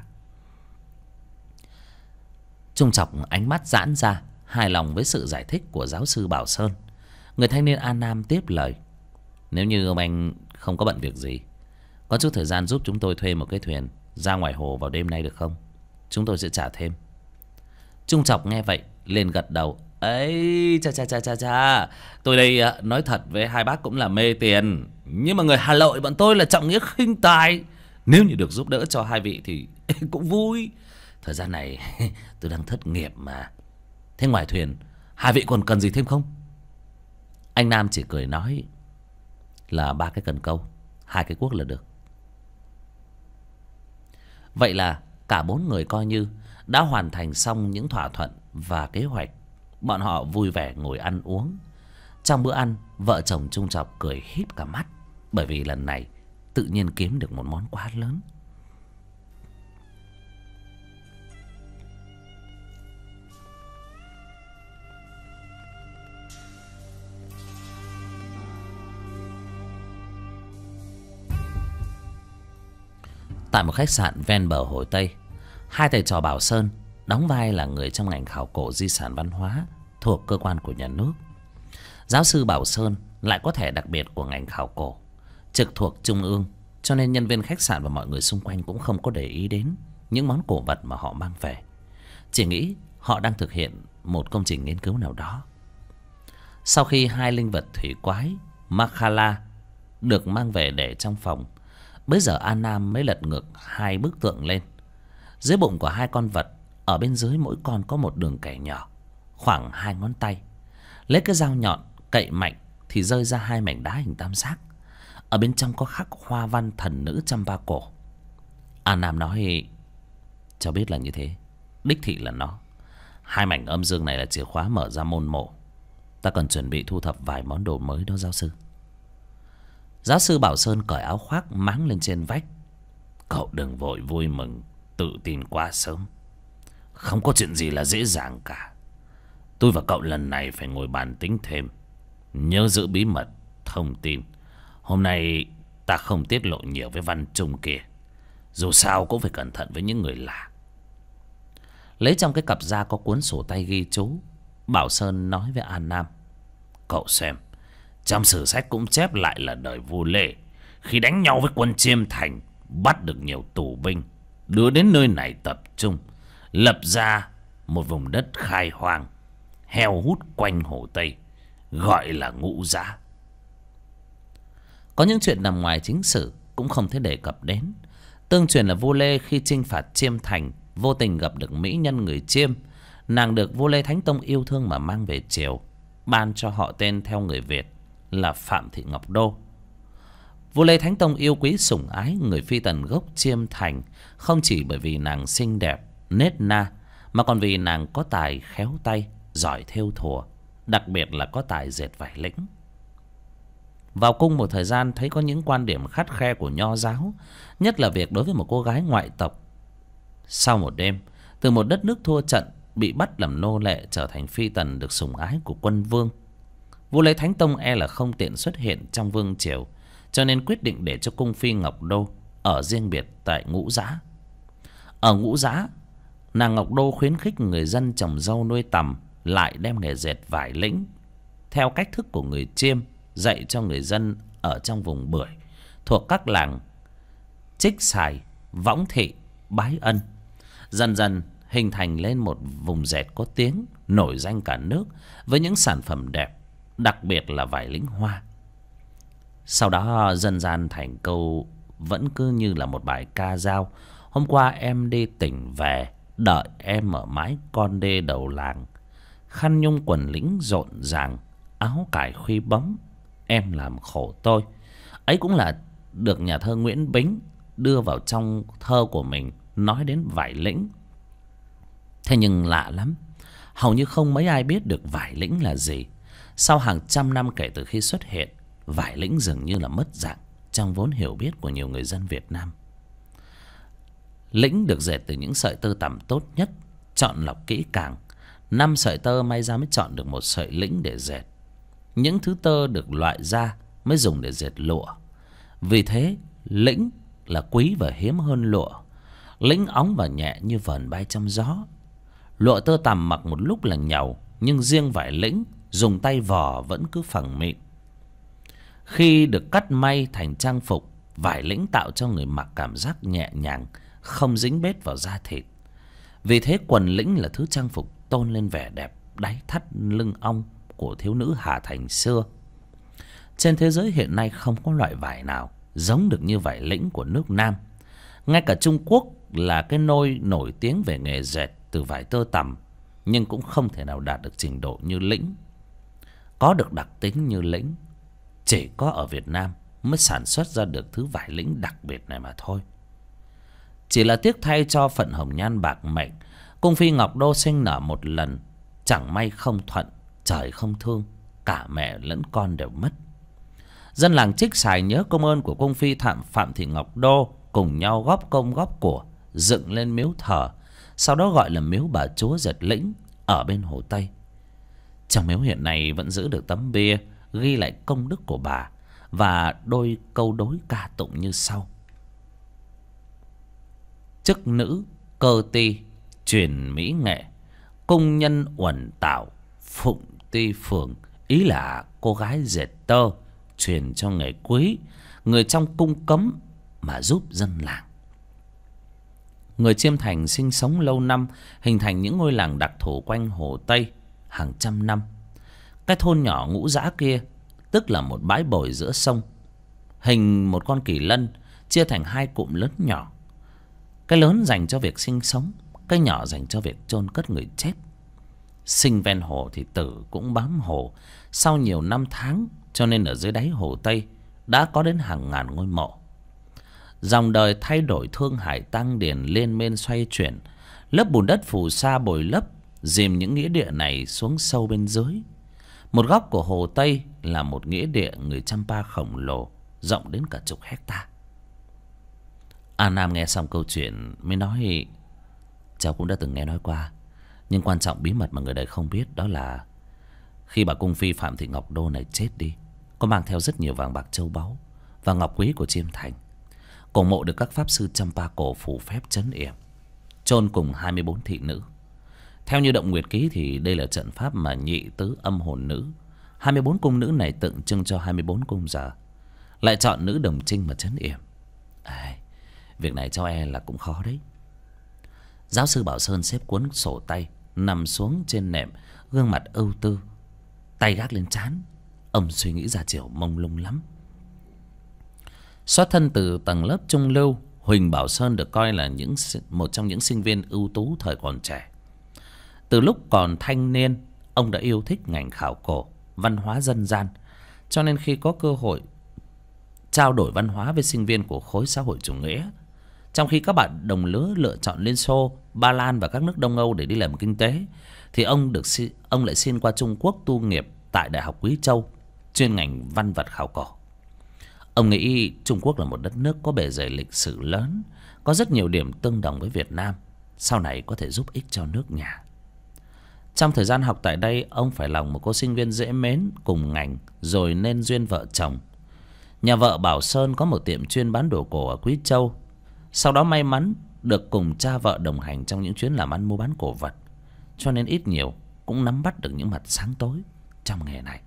Trung Trọng ánh mắt giãn ra, hài lòng với sự giải thích của giáo sư Bảo Sơn. Người thanh niên An Nam tiếp lời: nếu như ông anh không có bận việc gì, có chút thời gian giúp chúng tôi thuê một cái thuyền ra ngoài hồ vào đêm nay được không? Chúng tôi sẽ trả thêm. Trung Trọng nghe vậy liền gật đầu: ấy cha, tôi đây nói thật với hai bác cũng là mê tiền, nhưng mà người Hà Nội bọn tôi là trọng nghĩa khinh tài. Nếu như được giúp đỡ cho hai vị thì cũng vui. Thời gian này tôi đang thất nghiệp mà. Thế ngoài thuyền, hai vị còn cần gì thêm không? Anh Nam chỉ cười nói là 3 cái cần câu, 2 cái cuốc là được. Vậy là cả 4 người coi như đã hoàn thành xong những thỏa thuận và kế hoạch. Bọn họ vui vẻ ngồi ăn uống. Trong bữa ăn, vợ chồng Trung Trọng cười híp cả mắt, bởi vì lần này tự nhiên kiếm được một món quá lớn. Tại một khách sạn ven bờ Hồ Tây, hai thầy trò Bảo Sơn đóng vai là người trong ngành khảo cổ di sản văn hóa thuộc cơ quan của nhà nước. Giáo sư Bảo Sơn lại có thẻ đặc biệt của ngành khảo cổ, trực thuộc trung ương, cho nên nhân viên khách sạn và mọi người xung quanh cũng không có để ý đến những món cổ vật mà họ mang về, chỉ nghĩ họ đang thực hiện một công trình nghiên cứu nào đó. Sau khi hai linh vật thủy quái Makala được mang về để trong phòng, bây giờ An Nam mới lật ngược 2 bức tượng lên. Dưới bụng của hai con vật, ở bên dưới mỗi con có một đường kẻ nhỏ khoảng 2 ngón tay. Lấy cái dao nhọn cậy mạnh thì rơi ra 2 mảnh đá hình tam giác. Ở bên trong có khắc hoa văn thần nữ trăm ba cổ. An Nam nói: cho biết là như thế, đích thị là nó. 2 mảnh âm dương này là chìa khóa mở ra môn mộ. Ta cần chuẩn bị thu thập vài món đồ mới đó giáo sư. Giáo sư Bảo Sơn cởi áo khoác máng lên trên vách: cậu đừng vội vui mừng tự tin quá sớm. Không có chuyện gì là dễ dàng cả. Tôi và cậu lần này phải ngồi bàn tính thêm, nhớ giữ bí mật thông tin. Hôm nay ta không tiết lộ nhiều với Văn Trung kia, dù sao cũng phải cẩn thận với những người lạ. Lấy trong cái cặp da có cuốn sổ tay ghi chú, Bảo Sơn nói với An Nam: cậu xem, trong sử sách cũng chép lại là đời vua Lê khi đánh nhau với quân Chiêm Thành, bắt được nhiều tù binh, đưa đến nơi này tập trung, lập ra một vùng đất khai hoang, heo hút quanh Hồ Tây, gọi là Ngũ Giá. Có những chuyện nằm ngoài chính sử cũng không thể đề cập đến. Tương truyền là vua Lê khi chinh phạt Chiêm Thành vô tình gặp được mỹ nhân người Chiêm. Nàng được vua Lê Thánh Tông yêu thương mà mang về triều, ban cho họ tên theo người Việt là Phạm Thị Ngọc Đô. Vua Lê Thánh Tông yêu quý sủng ái người phi tần gốc Chiêm Thành, không chỉ bởi vì nàng xinh đẹp, nết na, mà còn vì nàng có tài khéo tay, giỏi thêu thùa, đặc biệt là có tài dệt vải lĩnh. Vào cung một thời gian thấy có những quan điểm khắt khe của nho giáo, nhất là việc đối với một cô gái ngoại tộc. Sau một đêm, từ một đất nước thua trận, bị bắt làm nô lệ, trở thành phi tần được sủng ái của quân vương, vua Lê Thánh Tông e là không tiện xuất hiện trong vương triều, cho nên quyết định để cho cung phi Ngọc Đô ở riêng biệt tại Ngũ Giã. Ở Ngũ Giã, nàng Ngọc Đô khuyến khích người dân trồng dâu nuôi tằm, lại đem nghề dệt vải lĩnh theo cách thức của người Chiêm dạy cho người dân ở trong vùng Bưởi thuộc các làng Trích Xài, Võng Thị, Bái Ân. Dần dần hình thành lên một vùng dệt có tiếng, nổi danh cả nước với những sản phẩm đẹp, đặc biệt là vải lĩnh hoa. Sau đó dân gian thành câu vẫn cứ như là một bài ca dao: hôm qua em đi tỉnh về, đợi em ở mái con đê đầu làng, khăn nhung quần lĩnh rộn ràng, áo cải khuy bóng, em làm khổ tôi. Ấy cũng là được nhà thơ Nguyễn Bính đưa vào trong thơ của mình, nói đến vải lĩnh. Thế nhưng lạ lắm, hầu như không mấy ai biết được vải lĩnh là gì. Sau hàng trăm năm kể từ khi xuất hiện, vải lĩnh dường như là mất dạng trong vốn hiểu biết của nhiều người dân Việt Nam. Lĩnh được dệt từ những sợi tơ tằm tốt nhất, chọn lọc kỹ càng. 5 sợi tơ may ra mới chọn được một sợi lĩnh để dệt. Những thứ tơ được loại ra mới dùng để dệt lụa. Vì thế lĩnh là quý và hiếm hơn lụa. Lĩnh óng và nhẹ như vờn bay trong gió. Lụa tơ tằm mặc một lúc là nhàu, nhưng riêng vải lĩnh dùng tay vò vẫn cứ phẳng mịn. Khi được cắt may thành trang phục, vải lĩnh tạo cho người mặc cảm giác nhẹ nhàng, không dính bết vào da thịt. Vì thế quần lĩnh là thứ trang phục tôn lên vẻ đẹp đáy thắt lưng ong của thiếu nữ Hà Thành xưa. Trên thế giới hiện nay không có loại vải nào giống được như vải lĩnh của nước Nam. Ngay cả Trung Quốc là cái nôi nổi tiếng về nghề dệt từ vải tơ tằm, nhưng cũng không thể nào đạt được trình độ như lĩnh. Có được đặc tính như lĩnh, chỉ có ở Việt Nam mới sản xuất ra được thứ vải lĩnh đặc biệt này mà thôi. Chỉ là tiếc thay cho phận hồng nhan bạc mệnh, cung phi Ngọc Đô sinh nở một lần, chẳng may không thuận, trời không thương, cả mẹ lẫn con đều mất. Dân làng Trích Xài nhớ công ơn của cung phi Phạm Thị Ngọc Đô, cùng nhau góp công góp của dựng lên miếu thờ, sau đó gọi là miếu bà chúa dệt lĩnh ở bên Hồ Tây. Trong miếu hiện nay vẫn giữ được tấm bia ghi lại công đức của bà và đôi câu đối ca tụng như sau: chức nữ cơ ti truyền mỹ nghệ, cung nhân uẩn tạo phụng ti phường. Ý là cô gái dệt tơ truyền cho nghề quý, người trong cung cấm mà giúp dân làng. Người Chiêm Thành sinh sống lâu năm, hình thành những ngôi làng đặc thù quanh Hồ Tây hàng trăm năm. Cái thôn nhỏ Ngũ Giã kia tức là một bãi bồi giữa sông, hình một con kỳ lân chia thành 2 cụm lớn nhỏ. Cái lớn dành cho việc sinh sống, cái nhỏ dành cho việc chôn cất người chết. Sinh ven hồ thì tử cũng bám hồ. Sau nhiều năm tháng, cho nên ở dưới đáy Hồ Tây đã có đến hàng ngàn ngôi mộ. Dòng đời thay đổi, thương hải tăng điển liên miên xoay chuyển. Lớp bùn đất phù sa bồi lấp, dìm những nghĩa địa này xuống sâu bên dưới. Một góc của Hồ Tây là một nghĩa địa người Champa khổng lồ, rộng đến cả chục hecta. A Nam nghe xong câu chuyện mới nói: cháu cũng đã từng nghe nói qua, nhưng quan trọng bí mật mà người đời không biết đó là khi bà cung phi Phạm Thị Ngọc Đô này chết đi, có mang theo rất nhiều vàng bạc châu báu và ngọc quý của Chiêm Thành. Cổ mộ được các pháp sư Champa cổ phù phép trấn yểm, chôn cùng 24 thị nữ. Theo như Động Nguyệt Ký thì đây là trận pháp mà nhị tứ âm hồn nữ, 24 cung nữ này tượng trưng cho 24 cung giờ, lại chọn nữ đồng trinh mà trấn yểm. Việc này cho e là cũng khó đấy. Giáo sư Bảo Sơn xếp cuốn sổ tay, nằm xuống trên nệm, gương mặt ưu tư, tay gác lên trán. Ông suy nghĩ ra chiều mông lung lắm. Xuất thân từ tầng lớp trung lưu, Huỳnh Bảo Sơn được coi là một trong những sinh viên ưu tú thời còn trẻ. Từ lúc còn thanh niên, ông đã yêu thích ngành khảo cổ, văn hóa dân gian, cho nên khi có cơ hội trao đổi văn hóa với sinh viên của khối xã hội chủ nghĩa, Trong khi các bạn đồng lứa lựa chọn Liên Xô, Ba Lan và các nước Đông Âu để đi làm kinh tế, thì ông lại xin qua Trung Quốc tu nghiệp tại Đại học Quý Châu, chuyên ngành văn vật khảo cổ. Ông nghĩ Trung Quốc là một đất nước có bề dày lịch sử lớn, có rất nhiều điểm tương đồng với Việt Nam, sau này có thể giúp ích cho nước nhà. Trong thời gian học tại đây, ông phải lòng một cô sinh viên dễ mến cùng ngành, rồi nên duyên vợ chồng. Nhà vợ Bảo Sơn có một tiệm chuyên bán đồ cổ ở Quý Châu. Sau đó may mắn được cùng cha vợ đồng hành trong những chuyến làm ăn mua bán cổ vật, cho nên ít nhiều cũng nắm bắt được những mặt sáng tối trong nghề này.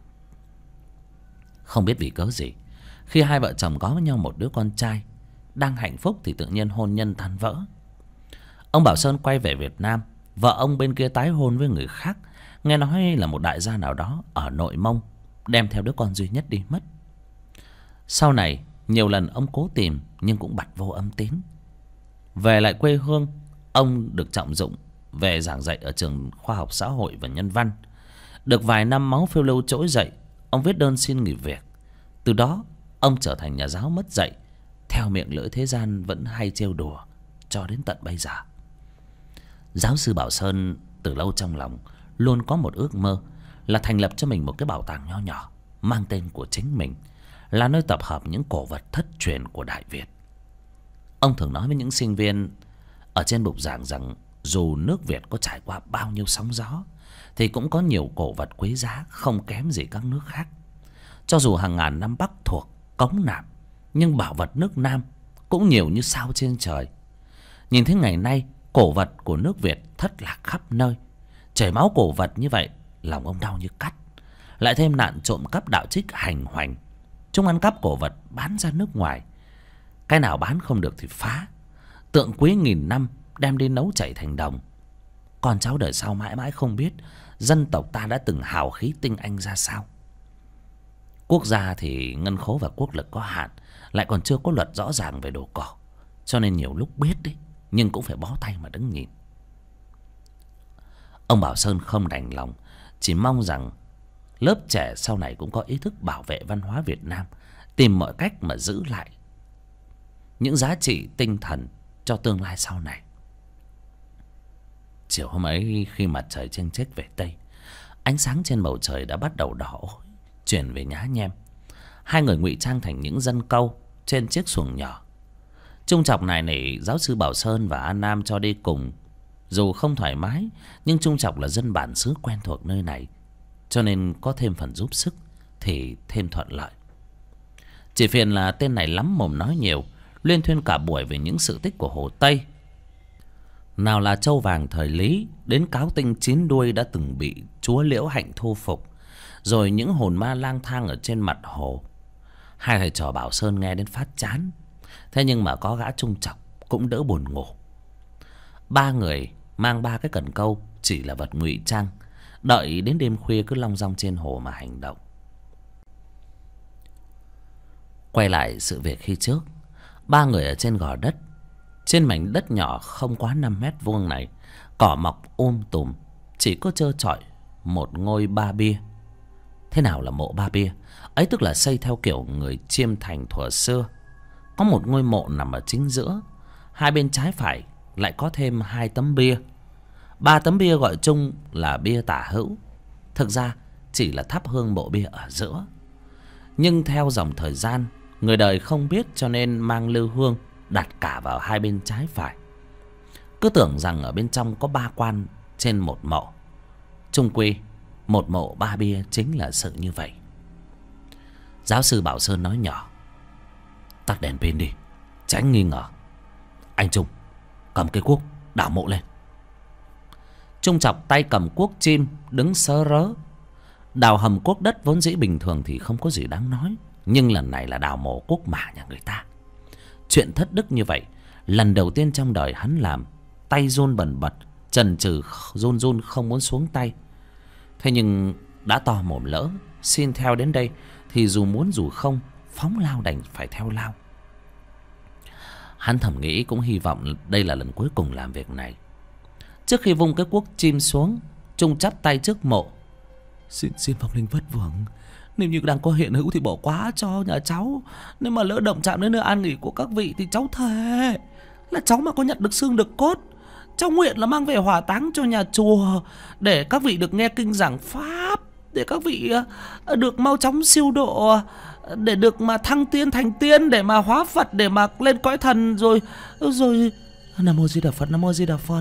Không biết vì cớ gì, khi hai vợ chồng có với nhau một đứa con trai đang hạnh phúc thì tự nhiên hôn nhân tan vỡ. Ông Bảo Sơn quay về Việt Nam, vợ ông bên kia tái hôn với người khác, nghe nói là một đại gia nào đó ở Nội Mông, đem theo đứa con duy nhất đi mất. Sau này nhiều lần ông cố tìm nhưng cũng bặt vô âm tín. Về lại quê hương, ông được trọng dụng về giảng dạy ở trường khoa học xã hội và nhân văn. Được vài năm máu phiêu lưu trỗi dậy, ông viết đơn xin nghỉ việc. Từ đó ông trở thành nhà giáo mất dạy, theo miệng lưỡi thế gian vẫn hay trêu đùa cho đến tận bây giờ. Giáo sư Bảo Sơn từ lâu trong lòng luôn có một ước mơ là thành lập cho mình một cái bảo tàng nho nhỏ mang tên của chính mình, là nơi tập hợp những cổ vật thất truyền của Đại Việt. Ông thường nói với những sinh viên ở trên bục giảng rằng dù nước Việt có trải qua bao nhiêu sóng gió thì cũng có nhiều cổ vật quý giá không kém gì các nước khác. Cho dù hàng ngàn năm Bắc thuộc cống nạp, nhưng bảo vật nước Nam cũng nhiều như sao trên trời. Nhìn thấy ngày nay cổ vật của nước Việt thất lạc khắp nơi, chảy máu cổ vật như vậy, lòng ông đau như cắt. Lại thêm nạn trộm cắp đạo trích hành hoành, chúng ăn cắp cổ vật bán ra nước ngoài. Cái nào bán không được thì phá. Tượng quý nghìn năm đem đi nấu chảy thành đồng. Con cháu đời sau mãi mãi không biết dân tộc ta đã từng hào khí tinh anh ra sao. Quốc gia thì ngân khố và quốc lực có hạn, lại còn chưa có luật rõ ràng về đồ cổ, cho nên nhiều lúc biết đấy, nhưng cũng phải bó tay mà đứng nhìn. Ông Bảo Sơn không đành lòng, chỉ mong rằng lớp trẻ sau này cũng có ý thức bảo vệ văn hóa Việt Nam, tìm mọi cách mà giữ lại những giá trị tinh thần cho tương lai sau này. Chiều hôm ấy, khi mặt trời chênh chếch về Tây, ánh sáng trên bầu trời đã bắt đầu đỏ ối, chuyển về nhá nhem. Hai người ngụy trang thành những dân câu trên chiếc xuồng nhỏ. Trung Trọng này nỉ giáo sư Bảo Sơn và An Nam cho đi cùng. Dù không thoải mái, nhưng Trung Trọng là dân bản xứ quen thuộc nơi này, cho nên có thêm phần giúp sức thì thêm thuận lợi. Chỉ phiền là tên này lắm mồm nói nhiều, luyên thuyên cả buổi về những sự tích của Hồ Tây. Nào là châu vàng thời Lý, đến cáo tinh 9 đuôi đã từng bị chúa Liễu Hạnh thu phục, rồi những hồn ma lang thang ở trên mặt hồ. Hai thầy trò Bảo Sơn nghe đến phát chán. Thế nhưng mà có gã Trung Trọng cũng đỡ buồn ngủ. Ba người mang 3 cái cần câu chỉ là vật ngụy trang, đợi đến đêm khuya cứ long dong trên hồ mà hành động. Quay lại sự việc khi trước, ba người ở trên gò đất. Trên mảnh đất nhỏ không quá 5 mét vuông này, cỏ mọc tùm, chỉ có trơ trọi một ngôi ba bia. Thế nào là mộ ba bia? Ấy tức là xây theo kiểu người Chiêm Thành thuở xưa. Có một ngôi mộ nằm ở chính giữa, hai bên trái phải lại có thêm 2 tấm bia. 3 tấm bia gọi chung là bia tả hữu, thực ra chỉ là thắp hương mộ bia ở giữa. Nhưng theo dòng thời gian, người đời không biết cho nên mang lư hương đặt cả vào hai bên trái phải, cứ tưởng rằng ở bên trong có 3 quan trên một mộ. Chung quy một mộ 3 bia chính là sự như vậy. Giáo sư Bảo Sơn nói nhỏ: "Tắt đèn pin đi, tránh nghi ngờ. Anh Trung, cầm cây cuốc đào mộ lên." Trung chọc tay cầm cuốc chim đứng sớ rớ. Đào hầm cuốc đất vốn dĩ bình thường thì không có gì đáng nói, nhưng lần này là đào mộ cuốc mả nhà người ta. Chuyện thất đức như vậy lần đầu tiên trong đời hắn làm. Tay run bần bật, chần chừ run run không muốn xuống tay. Thế nhưng đã to mồm lỡ xin theo đến đây thì dù muốn dù không, phóng lao đành phải theo lao. Hắn thầm nghĩ cũng hy vọng đây là lần cuối cùng làm việc này. Trước khi vung cái cuốc chim xuống, Trung chắp tay trước mộ: Xin vong linh vất vưởng, Nếu như đang có hiện hữu thì bỏ qua cho nhà cháu. Nếu mà lỡ động chạm đến nơi an nghỉ của các vị thì cháu thề là cháu mà có nhận được xương được cốt, cháu nguyện là mang về hỏa táng cho nhà chùa, để các vị được nghe kinh giảng pháp, để các vị được mau chóng siêu độ, để được mà thăng tiên thành tiên, để mà hóa Phật, để mà lên cõi thần rồi. Nam mô Di Đà Phật, Nam mô Di Đà Phật.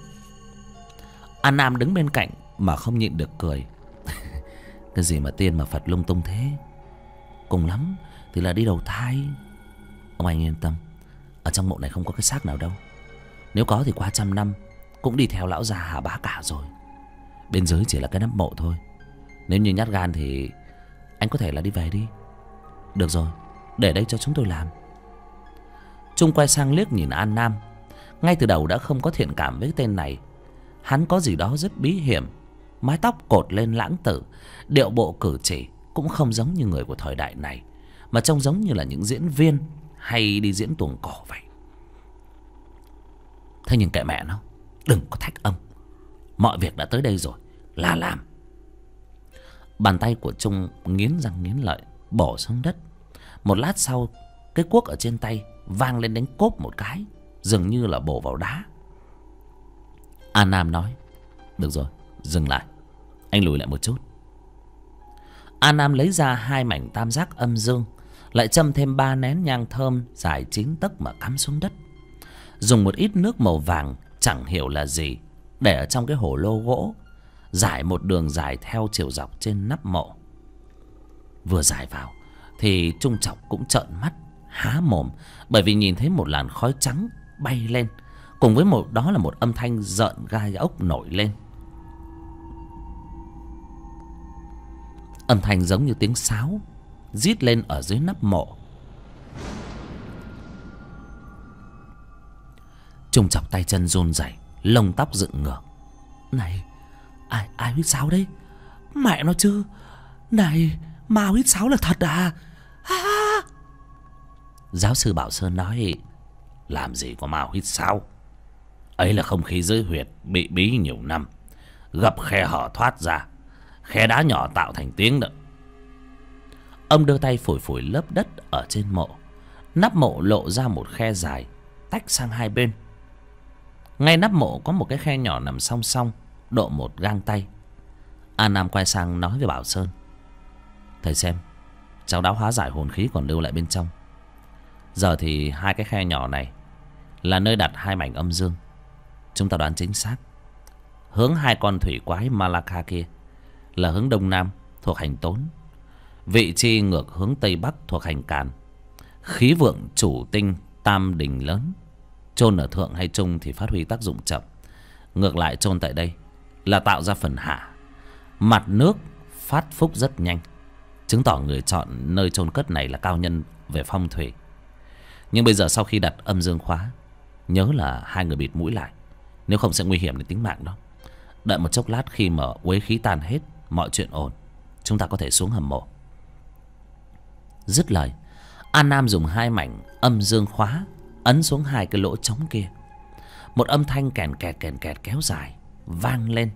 An Nam đứng bên cạnh mà không nhịn được cười. Cái gì mà tiên mà Phật lung tung thế, cùng lắm thì là đi đầu thai. Ông anh yên tâm, ở trong mộ này không có cái xác nào đâu. Nếu có thì qua 100 năm cũng đi theo lão già Hà Bá cả rồi. Bên dưới chỉ là cái nắp mộ thôi. Nếu như nhát gan thì anh có thể là đi về đi. Được rồi, để đây cho chúng tôi làm. Trung quay sang liếc nhìn An Nam. Ngay từ đầu đã không có thiện cảm với tên này. Hắn có gì đó rất bí hiểm, mái tóc cột lên lãng tử, điệu bộ cử chỉ cũng không giống như người của thời đại này, mà trông giống như là những diễn viên hay đi diễn tuồng cổ vậy. Thế nhưng kệ mẹ nó, đừng có thách ông. Mọi việc đã tới đây rồi, là làm. Bàn tay của Trung nghiến răng nghiến lợi bỏ xuống đất. Một lát sau, cái cuốc ở trên tay vang lên đánh cốp một cái, dường như là bổ vào đá. An Nam nói: được rồi, dừng lại. Anh lùi lại một chút. An Nam lấy ra 2 mảnh tam giác âm dương, lại châm thêm 3 nén nhang thơm dài 9 tấc mà cắm xuống đất. Dùng một ít nước màu vàng chẳng hiểu là gì để ở trong cái hồ lô gỗ, rải một đường dài theo chiều dọc trên nắp mộ. Vừa rải vào thì Trung Trọng cũng trợn mắt há mồm, bởi vì nhìn thấy một làn khói trắng bay lên, cùng với đó là một âm thanh rợn gai ốc nổi lên. Âm thanh giống như tiếng sáo rít lên ở dưới nắp mộ. Trung Trọng tay chân run rẩy, lông tóc dựng ngược. Này, ai huýt sáo đấy? Mẹ nó chứ. Này, ma huýt sáo là thật à? Giáo sư Bảo Sơn nói: làm gì có ma huýt sáo, ấy là không khí dưới huyệt bị bí nhiều năm, gặp khe hở thoát ra, khe đá nhỏ tạo thành tiếng đó. Ông đưa tay phủi phủi lớp đất ở trên mộ. Nắp mộ lộ ra một khe dài tách sang hai bên. Ngay nắp mộ có một cái khe nhỏ nằm song song, độ 1 gang tay. An Nam quay sang nói với Bảo Sơn: thầy xem, cháu đã hóa giải hồn khí còn lưu lại bên trong. Giờ thì 2 cái khe nhỏ này là nơi đặt 2 mảnh âm dương. Chúng ta đoán chính xác. Hướng 2 con thủy quái Malaka kia là hướng đông nam thuộc hành Tốn, vị trí ngược hướng tây bắc thuộc hành Càn. Khí vượng chủ tinh tam đình lớn, chôn ở thượng hay trung thì phát huy tác dụng chậm. Ngược lại chôn tại đây là tạo ra phần hạ. Mặt nước phát phúc rất nhanh, chứng tỏ người chọn nơi chôn cất này là cao nhân về phong thủy. Nhưng bây giờ sau khi đặt âm dương khóa, nhớ là 2 người bịt mũi lại, nếu không sẽ nguy hiểm đến tính mạng đó. Đợi một chốc lát, khi mà uế khí tan hết, mọi chuyện ổn, chúng ta có thể xuống hầm mộ. Dứt lời, An Nam dùng 2 mảnh âm dương khóa ấn xuống 2 cái lỗ trống kia. Một âm thanh kèn kẹt kéo dài vang lên.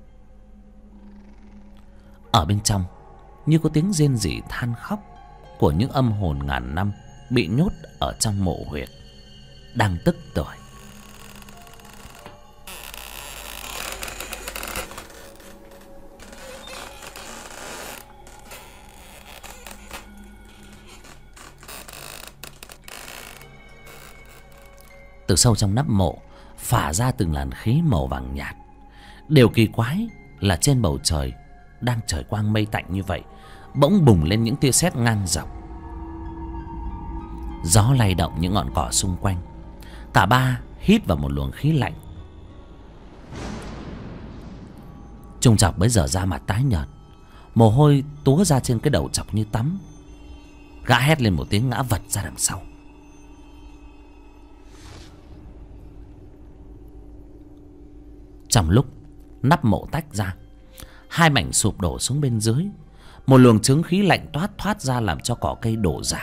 Ở bên trong như có tiếng rên rỉ than khóc của những âm hồn ngàn năm bị nhốt ở trong mộ huyệt, đang tức tưởi. Từ sâu trong nắp mộ phả ra từng làn khí màu vàng nhạt. Điều kỳ quái là trên bầu trời đang trời quang mây tạnh như vậy, bỗng bùng lên những tia sét ngang dọc. Gió lay động những ngọn cỏ xung quanh. Cả ba hít vào một luồng khí lạnh. Trung Trọc bấy giờ da mặt tái nhợt, mồ hôi túa ra trên cái đầu chọc như tắm. Gã hét lên một tiếng ngã vật ra đằng sau. Trong lúc nắp mộ tách ra, 2 mảnh sụp đổ xuống bên dưới. Một luồng chứng khí lạnh thoát ra làm cho cỏ cây đổ rạp.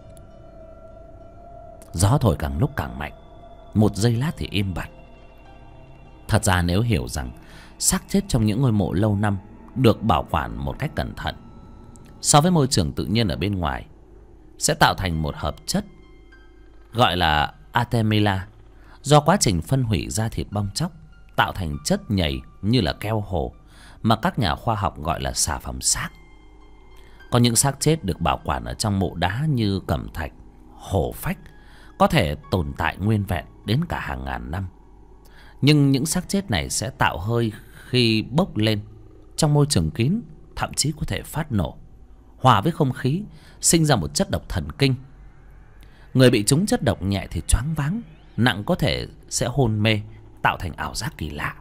Gió thổi càng lúc càng mạnh, một giây lát thì im bặt. Thật ra nếu hiểu rằng xác chết trong những ngôi mộ lâu năm được bảo quản một cách cẩn thận, so với môi trường tự nhiên ở bên ngoài, sẽ tạo thành một hợp chất gọi là artemila, do quá trình phân hủy da thịt bong tróc tạo thành chất nhầy như là keo hồ, mà các nhà khoa học gọi là xà phòng xác. Có những xác chết được bảo quản ở trong mộ đá như cẩm thạch, hổ phách, có thể tồn tại nguyên vẹn đến cả hàng ngàn năm. Nhưng những xác chết này sẽ tạo hơi khi bốc lên trong môi trường kín, thậm chí có thể phát nổ, hòa với không khí, sinh ra một chất độc thần kinh. Người bị trúng chất độc nhẹ thì choáng váng, nặng có thể sẽ hôn mê, tạo thành ảo giác kỳ lạ.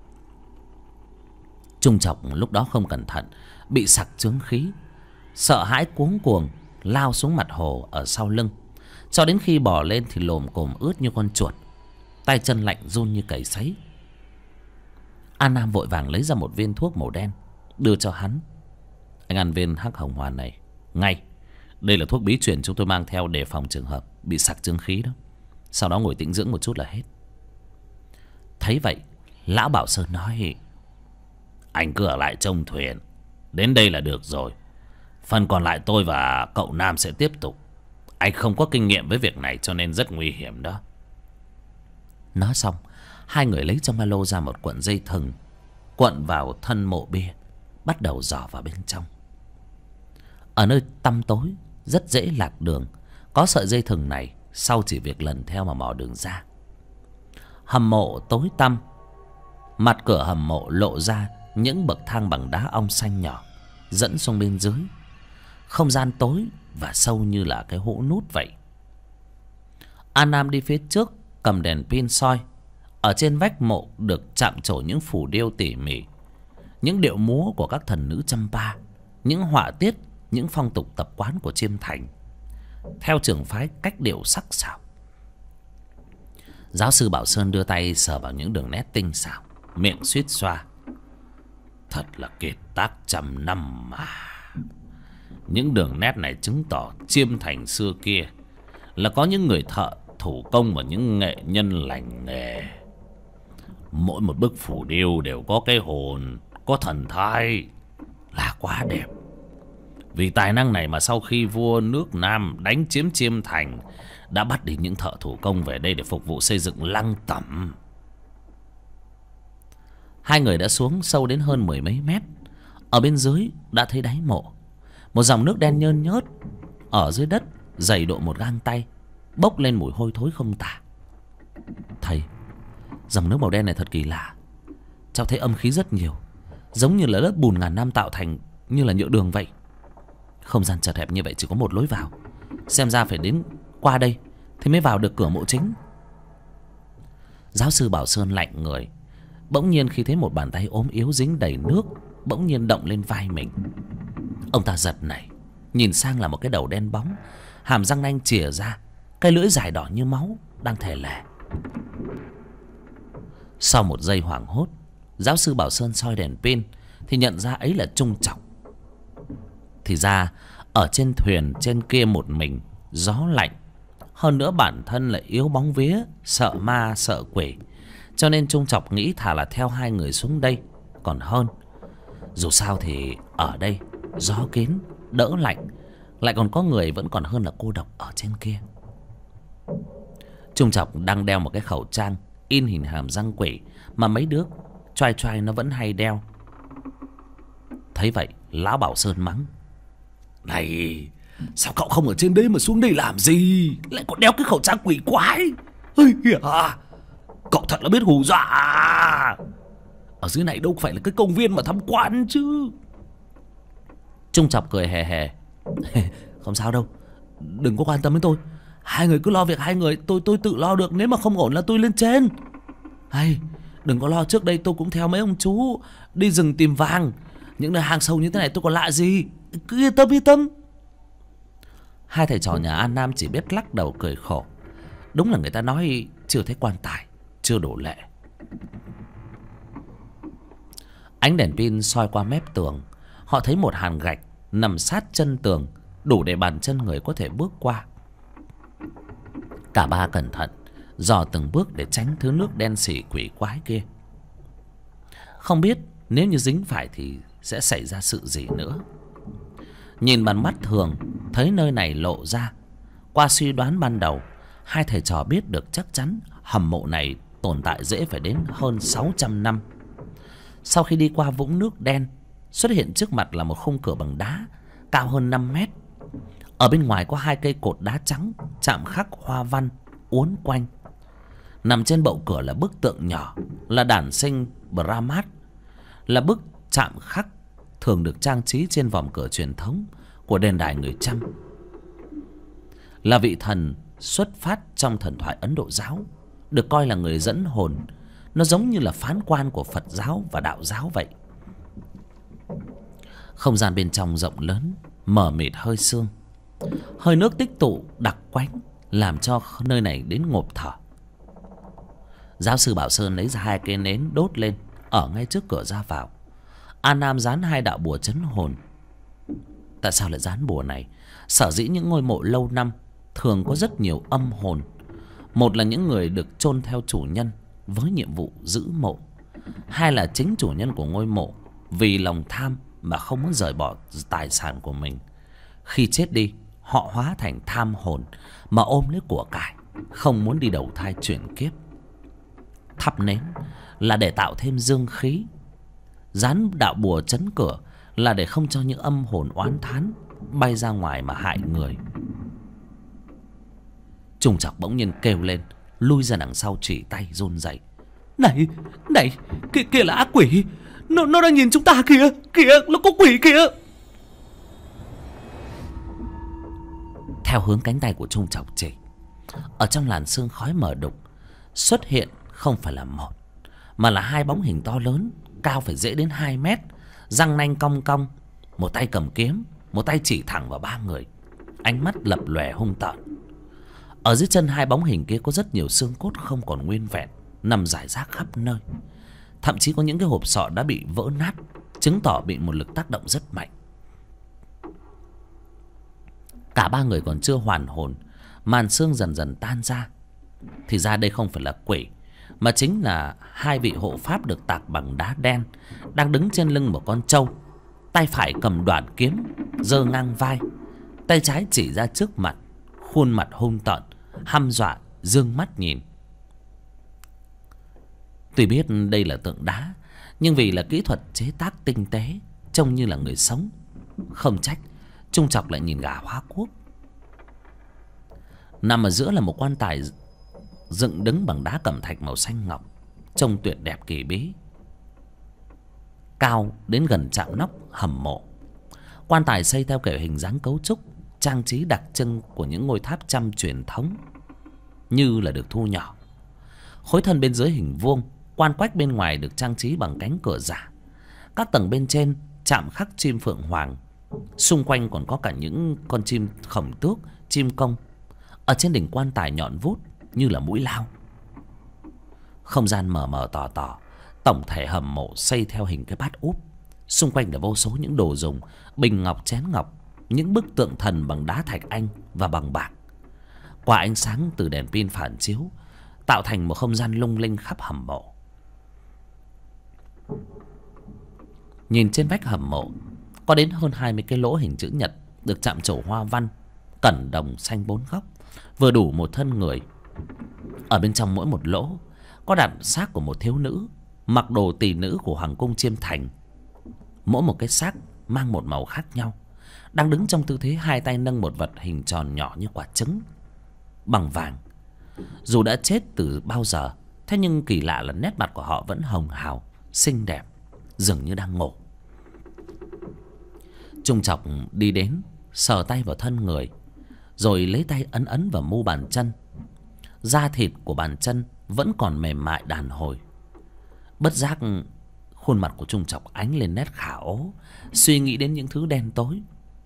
Trung Trọc lúc đó không cẩn thận bị sặc chướng khí, sợ hãi cuống cuồng lao xuống mặt hồ ở sau lưng, cho đến khi bò lên thì lồm cồm ướt như con chuột, tay chân lạnh run như cầy sấy. An Nam vội vàng lấy ra một viên thuốc màu đen đưa cho hắn. Anh ăn viên hắc hồng hoàn này ngay. Đây là thuốc bí truyền chúng tôi mang theo để phòng trường hợp bị sặc chướng khí đó. Sau đó ngồi tĩnh dưỡng một chút là hết. Thấy vậy, lão Bảo Sơn nói: anh cứ ở lại trông thuyền, đến đây là được rồi. Phần còn lại tôi và cậu Nam sẽ tiếp tục. Anh không có kinh nghiệm với việc này cho nên rất nguy hiểm đó. Nói xong, hai người lấy trong ba lô ra một cuộn dây thừng, cuộn vào thân mộ bia, bắt đầu dò vào bên trong. Ở nơi tăm tối rất dễ lạc đường, có sợi dây thừng này sau chỉ việc lần theo mà mò đường ra. Hầm mộ tối tăm, mặt cửa hầm mộ lộ ra những bậc thang bằng đá ong xanh nhỏ dẫn xuống bên dưới. Không gian tối và sâu như là cái hũ nút vậy. An Nam đi phía trước cầm đèn pin soi. Ở trên vách mộ được chạm trổ những phù điêu tỉ mỉ, những điệu múa của các thần nữ Champa, những họa tiết, những phong tục tập quán của Chiêm Thành theo trường phái cách điệu sắc sảo. Giáo sư Bảo Sơn đưa tay sờ vào những đường nét tinh xảo, miệng suýt xoa: thật là kiệt tác trăm năm mà. Những đường nét này chứng tỏ Chiêm Thành xưa kia là có những người thợ thủ công và những nghệ nhân lành nghề. Mỗi một bức phù điêu đều có cái hồn, có thần thái, là quá đẹp. Vì tài năng này mà sau khi vua nước Nam đánh chiếm Chiêm Thành, đã bắt đi những thợ thủ công về đây để phục vụ xây dựng lăng tẩm. Hai người đã xuống sâu đến hơn 10 mấy mét. Ở bên dưới đã thấy đáy mộ, một dòng nước đen nhơn nhớt ở dưới đất dày độ một gang tay, bốc lên mùi hôi thối không tả. Thầy, dòng nước màu đen này thật kỳ lạ. Cháu thấy âm khí rất nhiều, giống như là lớp bùn ngàn năm tạo thành, như là nhựa đường vậy. Không gian chật hẹp như vậy chỉ có một lối vào, xem ra phải đến qua đây thì mới vào được cửa mộ chính. Giáo sư Bảo Sơn lạnh người, bỗng nhiên khi thấy một bàn tay ốm yếu dính đầy nước bỗng nhiên động lên vai mình. Ông ta giật nảy, nhìn sang là một cái đầu đen bóng, hàm răng nanh chìa ra, cái lưỡi dài đỏ như máu đang thè lè. Sau một giây hoảng hốt, giáo sư Bảo Sơn soi đèn pin thì nhận ra ấy là Trung Trọc. Thì ra ở trên thuyền trên kia một mình, gió lạnh, hơn nữa bản thân lại yếu bóng vía, sợ ma sợ quỷ, cho nên Trung Trọc nghĩ thà là theo hai người xuống đây còn hơn. Dù sao thì ở đây gió kín, đỡ lạnh, lại còn có người vẫn còn hơn là cô độc ở trên kia. Trung Trọc đang đeo một cái khẩu trang in hình hàm răng quỷ mà mấy đứa choai choai nó vẫn hay đeo. Thấy vậy, lão Bảo Sơn mắng: này, sao cậu không ở trên đấy mà xuống đây làm gì, lại còn đeo cái khẩu trang quỷ quái? Ây à, cậu thật là biết hù dọa à. Ở dưới này đâu phải là cái công viên mà tham quan chứ. Trung Trọc cười hề hề: không sao đâu, đừng có quan tâm đến tôi. Hai người cứ lo việc hai người, tôi tự lo được. Nếu mà không ổn là tôi lên trên. Hay, đừng có lo, trước đây tôi cũng theo mấy ông chú đi rừng tìm vàng. Những nơi hang sâu như thế này tôi còn lạ gì. Cứ yên tâm, yên tâm. Hai thầy trò nhà An Nam chỉ biết lắc đầu cười khổ. Đúng là người ta nói chưa thấy quan tài chưa đổ lệ. Ánh đèn pin soi qua mép tường, họ thấy một hàn gạch nằm sát chân tường, đủ để bàn chân người có thể bước qua. Cả ba cẩn thận dò từng bước để tránh thứ nước đen sì quỷ quái kia. Không biết nếu như dính phải thì sẽ xảy ra sự gì nữa. Nhìn bằng mắt thường thấy nơi này lộ ra. Qua suy đoán ban đầu, hai thầy trò biết được chắc chắn hầm mộ này tồn tại dễ phải đến hơn 600 năm. Sau khi đi qua vũng nước đen, xuất hiện trước mặt là một khung cửa bằng đá cao hơn 5 mét. Ở bên ngoài có hai cây cột đá trắng chạm khắc hoa văn uốn quanh. Nằm trên bậu cửa là bức tượng nhỏ, là đản sinh Brahmat, là bức chạm khắc thường được trang trí trên vòm cửa truyền thống của đền đài người Chăm, là vị thần xuất phát trong thần thoại Ấn Độ giáo, được coi là người dẫn hồn. Nó giống như là phán quan của Phật giáo và đạo giáo vậy. Không gian bên trong rộng lớn, mờ mịt hơi sương. Hơi nước tích tụ đặc quánh làm cho nơi này đến ngộp thở. Giáo sư Bảo Sơn lấy ra hai cây nến đốt lên ở ngay trước cửa ra vào. An Nam dán hai đạo bùa trấn hồn. Tại sao lại dán bùa này? Sở dĩ những ngôi mộ lâu năm thường có rất nhiều âm hồn. Một là những người được chôn theo chủ nhân với nhiệm vụ giữ mộ. Hai là chính chủ nhân của ngôi mộ vì lòng tham mà không muốn rời bỏ tài sản của mình. Khi chết đi, họ hóa thành tham hồn mà ôm lấy của cải, không muốn đi đầu thai chuyển kiếp. Thắp nến là để tạo thêm dương khí. Dán đạo bùa trấn cửa là để không cho những âm hồn oán thán bay ra ngoài mà hại người. Trùng Trọc bỗng nhiên kêu lên, lui ra đằng sau chỉ tay run rẩy. Này, này, kìa là ác quỷ. Nó đang nhìn chúng ta kìa, kìa, nó có quỷ kìa. Theo hướng cánh tay của Trùng Trọc chỉ, ở trong làn sương khói mờ đục xuất hiện không phải là một, mà là hai bóng hình to lớn, cao phải dễ đến 2 mét, răng nanh cong cong, một tay cầm kiếm, một tay chỉ thẳng vào ba người, ánh mắt lập lòe hung tợn. Ở dưới chân hai bóng hình kia có rất nhiều xương cốt không còn nguyên vẹn, nằm rải rác khắp nơi. Thậm chí có những cái hộp sọ đã bị vỡ nát, chứng tỏ bị một lực tác động rất mạnh. Cả ba người còn chưa hoàn hồn, màn sương dần dần tan ra. Thì ra đây không phải là quỷ, mà chính là hai vị hộ pháp được tạc bằng đá đen, đang đứng trên lưng một con trâu. Tay phải cầm đoạn kiếm giơ ngang vai, tay trái chỉ ra trước mặt, khuôn mặt hung tợn, hăm dọa, dương mắt nhìn. Tuy biết đây là tượng đá, nhưng vì là kỹ thuật chế tác tinh tế, trông như là người sống. Không trách Trùng Trọc lại nhìn gà hóa quốc. Nằm ở giữa là một quan tài dựng đứng bằng đá cẩm thạch màu xanh ngọc, trông tuyệt đẹp kỳ bí, cao đến gần chạm nóc hầm mộ. Quan tài xây theo kiểu hình dáng cấu trúc, trang trí đặc trưng của những ngôi tháp Chăm truyền thống, như là được thu nhỏ. Khối thân bên dưới hình vuông, quan quách bên ngoài được trang trí bằng cánh cửa giả. Các tầng bên trên chạm khắc chim phượng hoàng, xung quanh còn có cả những con chim khổng tước, chim công. Ở trên đỉnh quan tài nhọn vút như là mũi lao. Không gian mờ mờ tỏ tỏ. Tổng thể hầm mộ xây theo hình cái bát úp. Xung quanh là vô số những đồ dùng, bình ngọc, chén ngọc, những bức tượng thần bằng đá thạch anh và bằng bạc. Qua ánh sáng từ đèn pin phản chiếu, tạo thành một không gian lung linh khắp hầm mộ. Nhìn trên vách hầm mộ có đến hơn 20 cái lỗ hình chữ nhật được chạm trổ hoa văn, cẩn đồng xanh 4 góc, vừa đủ một thân người. Ở bên trong mỗi một lỗ có đặt xác của một thiếu nữ mặc đồ tỳ nữ của hoàng cung Chiêm Thành. Mỗi một cái xác mang một màu khác nhau, đang đứng trong tư thế hai tay nâng một vật hình tròn nhỏ như quả trứng, bằng vàng. Dù đã chết từ bao giờ, thế nhưng kỳ lạ là nét mặt của họ vẫn hồng hào, xinh đẹp, dường như đang ngủ. Trùng Trọc đi đến, sờ tay vào thân người, rồi lấy tay ấn ấn vào mu bàn chân. Da thịt của bàn chân vẫn còn mềm mại đàn hồi. Bất giác khuôn mặt của Trùng Trọc ánh lên nét khả ố, suy nghĩ đến những thứ đen tối.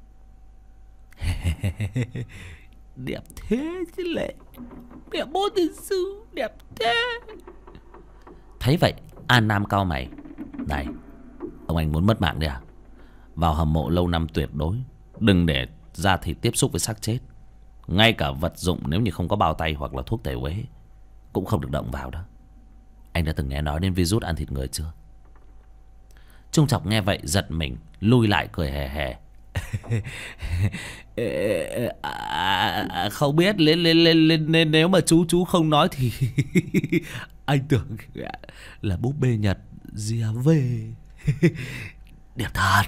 Đẹp thế chứ lệ, mẹ bố tiên sư đẹp thế. Thấy vậy An Nam cau mày. Này, ông anh muốn mất mạng đấy à? Vào hầm mộ lâu năm tuyệt đối đừng để da thịt tiếp xúc với xác chết. Ngay cả vật dụng nếu như không có bao tay hoặc là thuốc tẩy uế cũng không được động vào đó. Anh đã từng nghe nói đến virus ăn thịt người chưa? Trùng Trọc nghe vậy giật mình, lui lại cười hề hề. Không biết, lên nếu mà chú không nói thì anh tưởng là búp bê Nhật dìa về. Đẹp thật.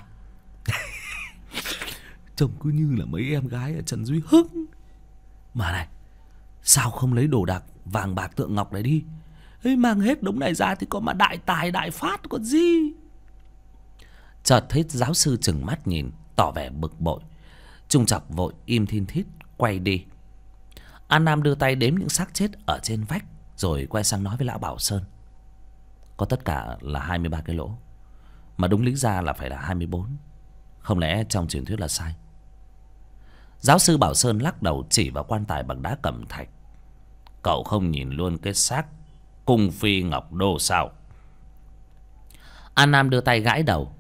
Trông cứ như là mấy em gái ở Trần Duy Hưng. Mà này, sao không lấy đồ đạc vàng bạc tượng ngọc này đi? Ê, mang hết đống này ra thì có mà đại tài đại phát còn gì. Chợt thấy giáo sư trừng mắt nhìn, tỏ vẻ bực bội. Trung Trọc vội im thin thít quay đi. An Nam đưa tay đếm những xác chết ở trên vách, rồi quay sang nói với lão Bảo Sơn. Có tất cả là 23 cái lỗ, mà đúng lý ra là phải là 24. Không lẽ trong truyền thuyết là sai? Giáo sư Bảo Sơn lắc đầu chỉ vào quan tài bằng đá cẩm thạch. Cậu không nhìn luôn cái xác cung phi ngọc đô sao? An Nam đưa tay gãi đầu.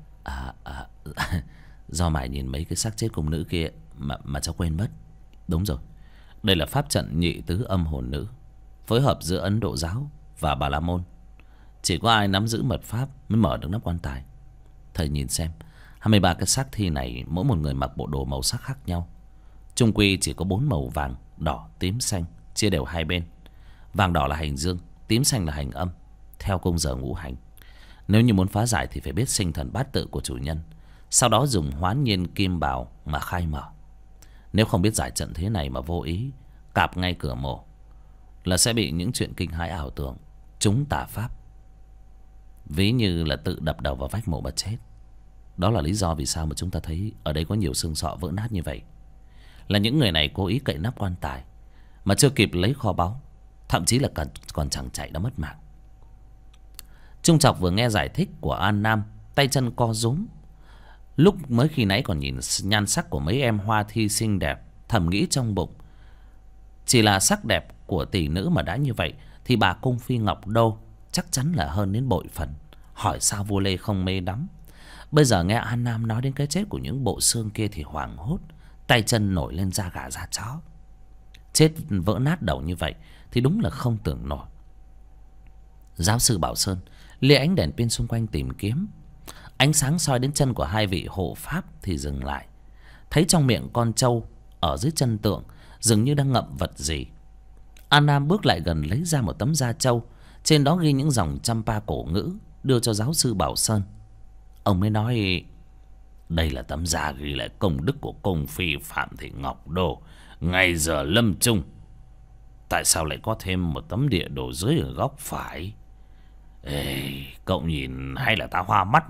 Do mải nhìn mấy cái xác chết cung nữ kia mà cháu quên mất. Đúng rồi, đây là pháp trận nhị tứ âm hồn nữ, phối hợp giữa Ấn Độ giáo và Bà La Môn. Chỉ có ai nắm giữ mật pháp mới mở được nắp quan tài. Thầy nhìn xem, 23 cái xác thi này mỗi một người mặc bộ đồ màu sắc khác nhau. Chung quy chỉ có 4 màu vàng, đỏ, tím, xanh, chia đều hai bên. Vàng đỏ là hành dương, tím xanh là hành âm, theo cung giờ ngũ hành. Nếu như muốn phá giải thì phải biết sinh thần bát tự của chủ nhân, sau đó dùng hoán nhiên kim bào mà khai mở. Nếu không biết giải trận thế này mà vô ý cạp ngay cửa mộ là sẽ bị những chuyện kinh hãi ảo tưởng, trúng tà pháp. Ví như là tự đập đầu vào vách mộ mà chết. Đó là lý do vì sao mà chúng ta thấy ở đây có nhiều xương sọ vỡ nát như vậy. Là những người này cố ý cậy nắp quan tài mà chưa kịp lấy kho báu, thậm chí là còn chẳng chạy đã mất mạng. Trung Trọc vừa nghe giải thích của An Nam, tay chân co rúm. Lúc mới khi nãy còn nhìn nhan sắc của mấy em hoa thi xinh đẹp, thầm nghĩ trong bụng, chỉ là sắc đẹp của tỷ nữ mà đã như vậy thì bà cung phi ngọc đô chắc chắn là hơn đến bội phần. Hỏi sao vua Lê không mê đắm. Bây giờ nghe An Nam nói đến cái chết của những bộ xương kia thì hoảng hốt, tay chân nổi lên da gà da chó. Chết vỡ nát đầu như vậy thì đúng là không tưởng nổi. Giáo sư Bảo Sơn lia ánh đèn pin xung quanh tìm kiếm. Ánh sáng soi đến chân của hai vị hộ pháp thì dừng lại. Thấy trong miệng con trâu ở dưới chân tượng dường như đang ngậm vật gì. An Nam bước lại gần lấy ra một tấm da trâu, trên đó ghi những dòng Champa cổ ngữ, đưa cho giáo sư Bảo Sơn. Ông mới nói: đây là tấm da ghi lại công đức của cung phi Phạm Thị Ngọc Đô ngày giờ lâm chung. Tại sao lại có thêm một tấm địa đồ dưới ở góc phải? Ê, cậu nhìn hay là ta hoa mắt?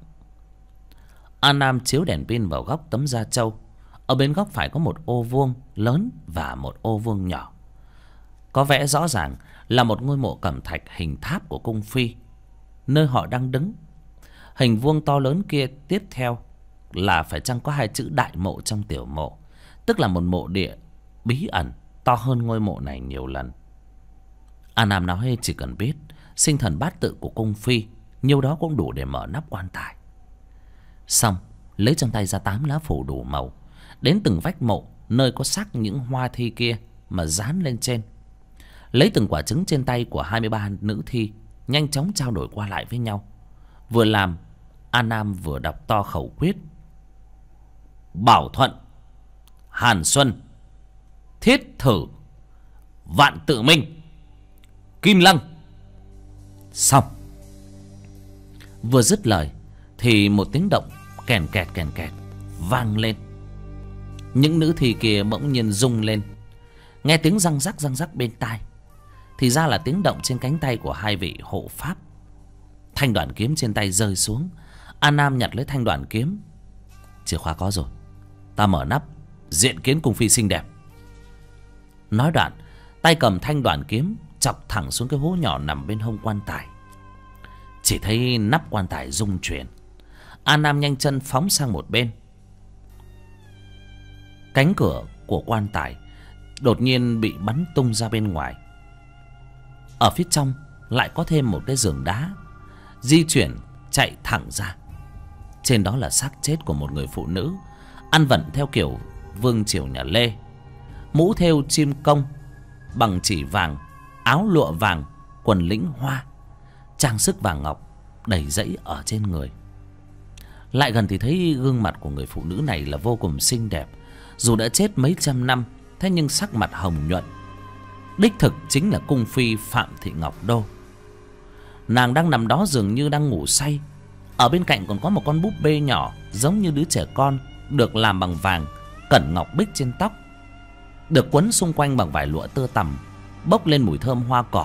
An Nam chiếu đèn pin vào góc tấm da trâu. Ở bên góc phải có một ô vuông lớn và một ô vuông nhỏ. Có vẽ rõ ràng là một ngôi mộ cẩm thạch hình tháp của cung phi, nơi họ đang đứng. Hình vuông to lớn kia tiếp theo là phải chăng có hai chữ đại mộ trong tiểu mộ, tức là một mộ địa bí ẩn to hơn ngôi mộ này nhiều lần. An Nam nói chỉ cần biết sinh thần bát tự của cung phi, nhiêu đó cũng đủ để mở nắp quan tài. Xong lấy trong tay ra 8 lá phủ đủ màu, đến từng vách mộ nơi có xác những hoa thi kia mà dán lên trên. Lấy từng quả trứng trên tay của 23 nữ thi, nhanh chóng trao đổi qua lại với nhau. Vừa làm, An Nam vừa đọc to khẩu quyết: Bảo Thuận, Hàn Xuân, Thiết Thử, Vạn Tự Minh, Kim Lăng. Xong. Vừa dứt lời thì một tiếng động kèn kẹt vang lên. Những nữ thi kia bỗng nhiên rung lên, nghe tiếng răng rắc bên tai. Thì ra là tiếng động trên cánh tay của hai vị hộ pháp. Thanh đoạn kiếm trên tay rơi xuống. An Nam nhặt lấy thanh đoạn kiếm. Chìa khóa có rồi, ta mở nắp diện kiến cung phi xinh đẹp. Nói đoạn, tay cầm thanh đoạn kiếm chọc thẳng xuống cái hố nhỏ nằm bên hông quan tài. Chỉ thấy nắp quan tài rung chuyển. An Nam nhanh chân phóng sang một bên. Cánh cửa của quan tài đột nhiên bị bắn tung ra bên ngoài. Ở phía trong lại có thêm một cái giường đá di chuyển chạy thẳng ra. Trên đó là xác chết của một người phụ nữ, ăn vận theo kiểu vương triều nhà Lê, mũ thêu chim công, bằng chỉ vàng, áo lụa vàng, quần lĩnh hoa, trang sức vàng ngọc đầy rẫy ở trên người. Lại gần thì thấy gương mặt của người phụ nữ này là vô cùng xinh đẹp. Dù đã chết mấy trăm năm, thế nhưng sắc mặt hồng nhuận. Đích thực chính là cung phi Phạm Thị Ngọc Đô. Nàng đang nằm đó dường như đang ngủ say. Ở bên cạnh còn có một con búp bê nhỏ, giống như đứa trẻ con, được làm bằng vàng, cẩn ngọc bích trên tóc, được quấn xung quanh bằng vải lụa tơ tằm, bốc lên mùi thơm hoa cỏ.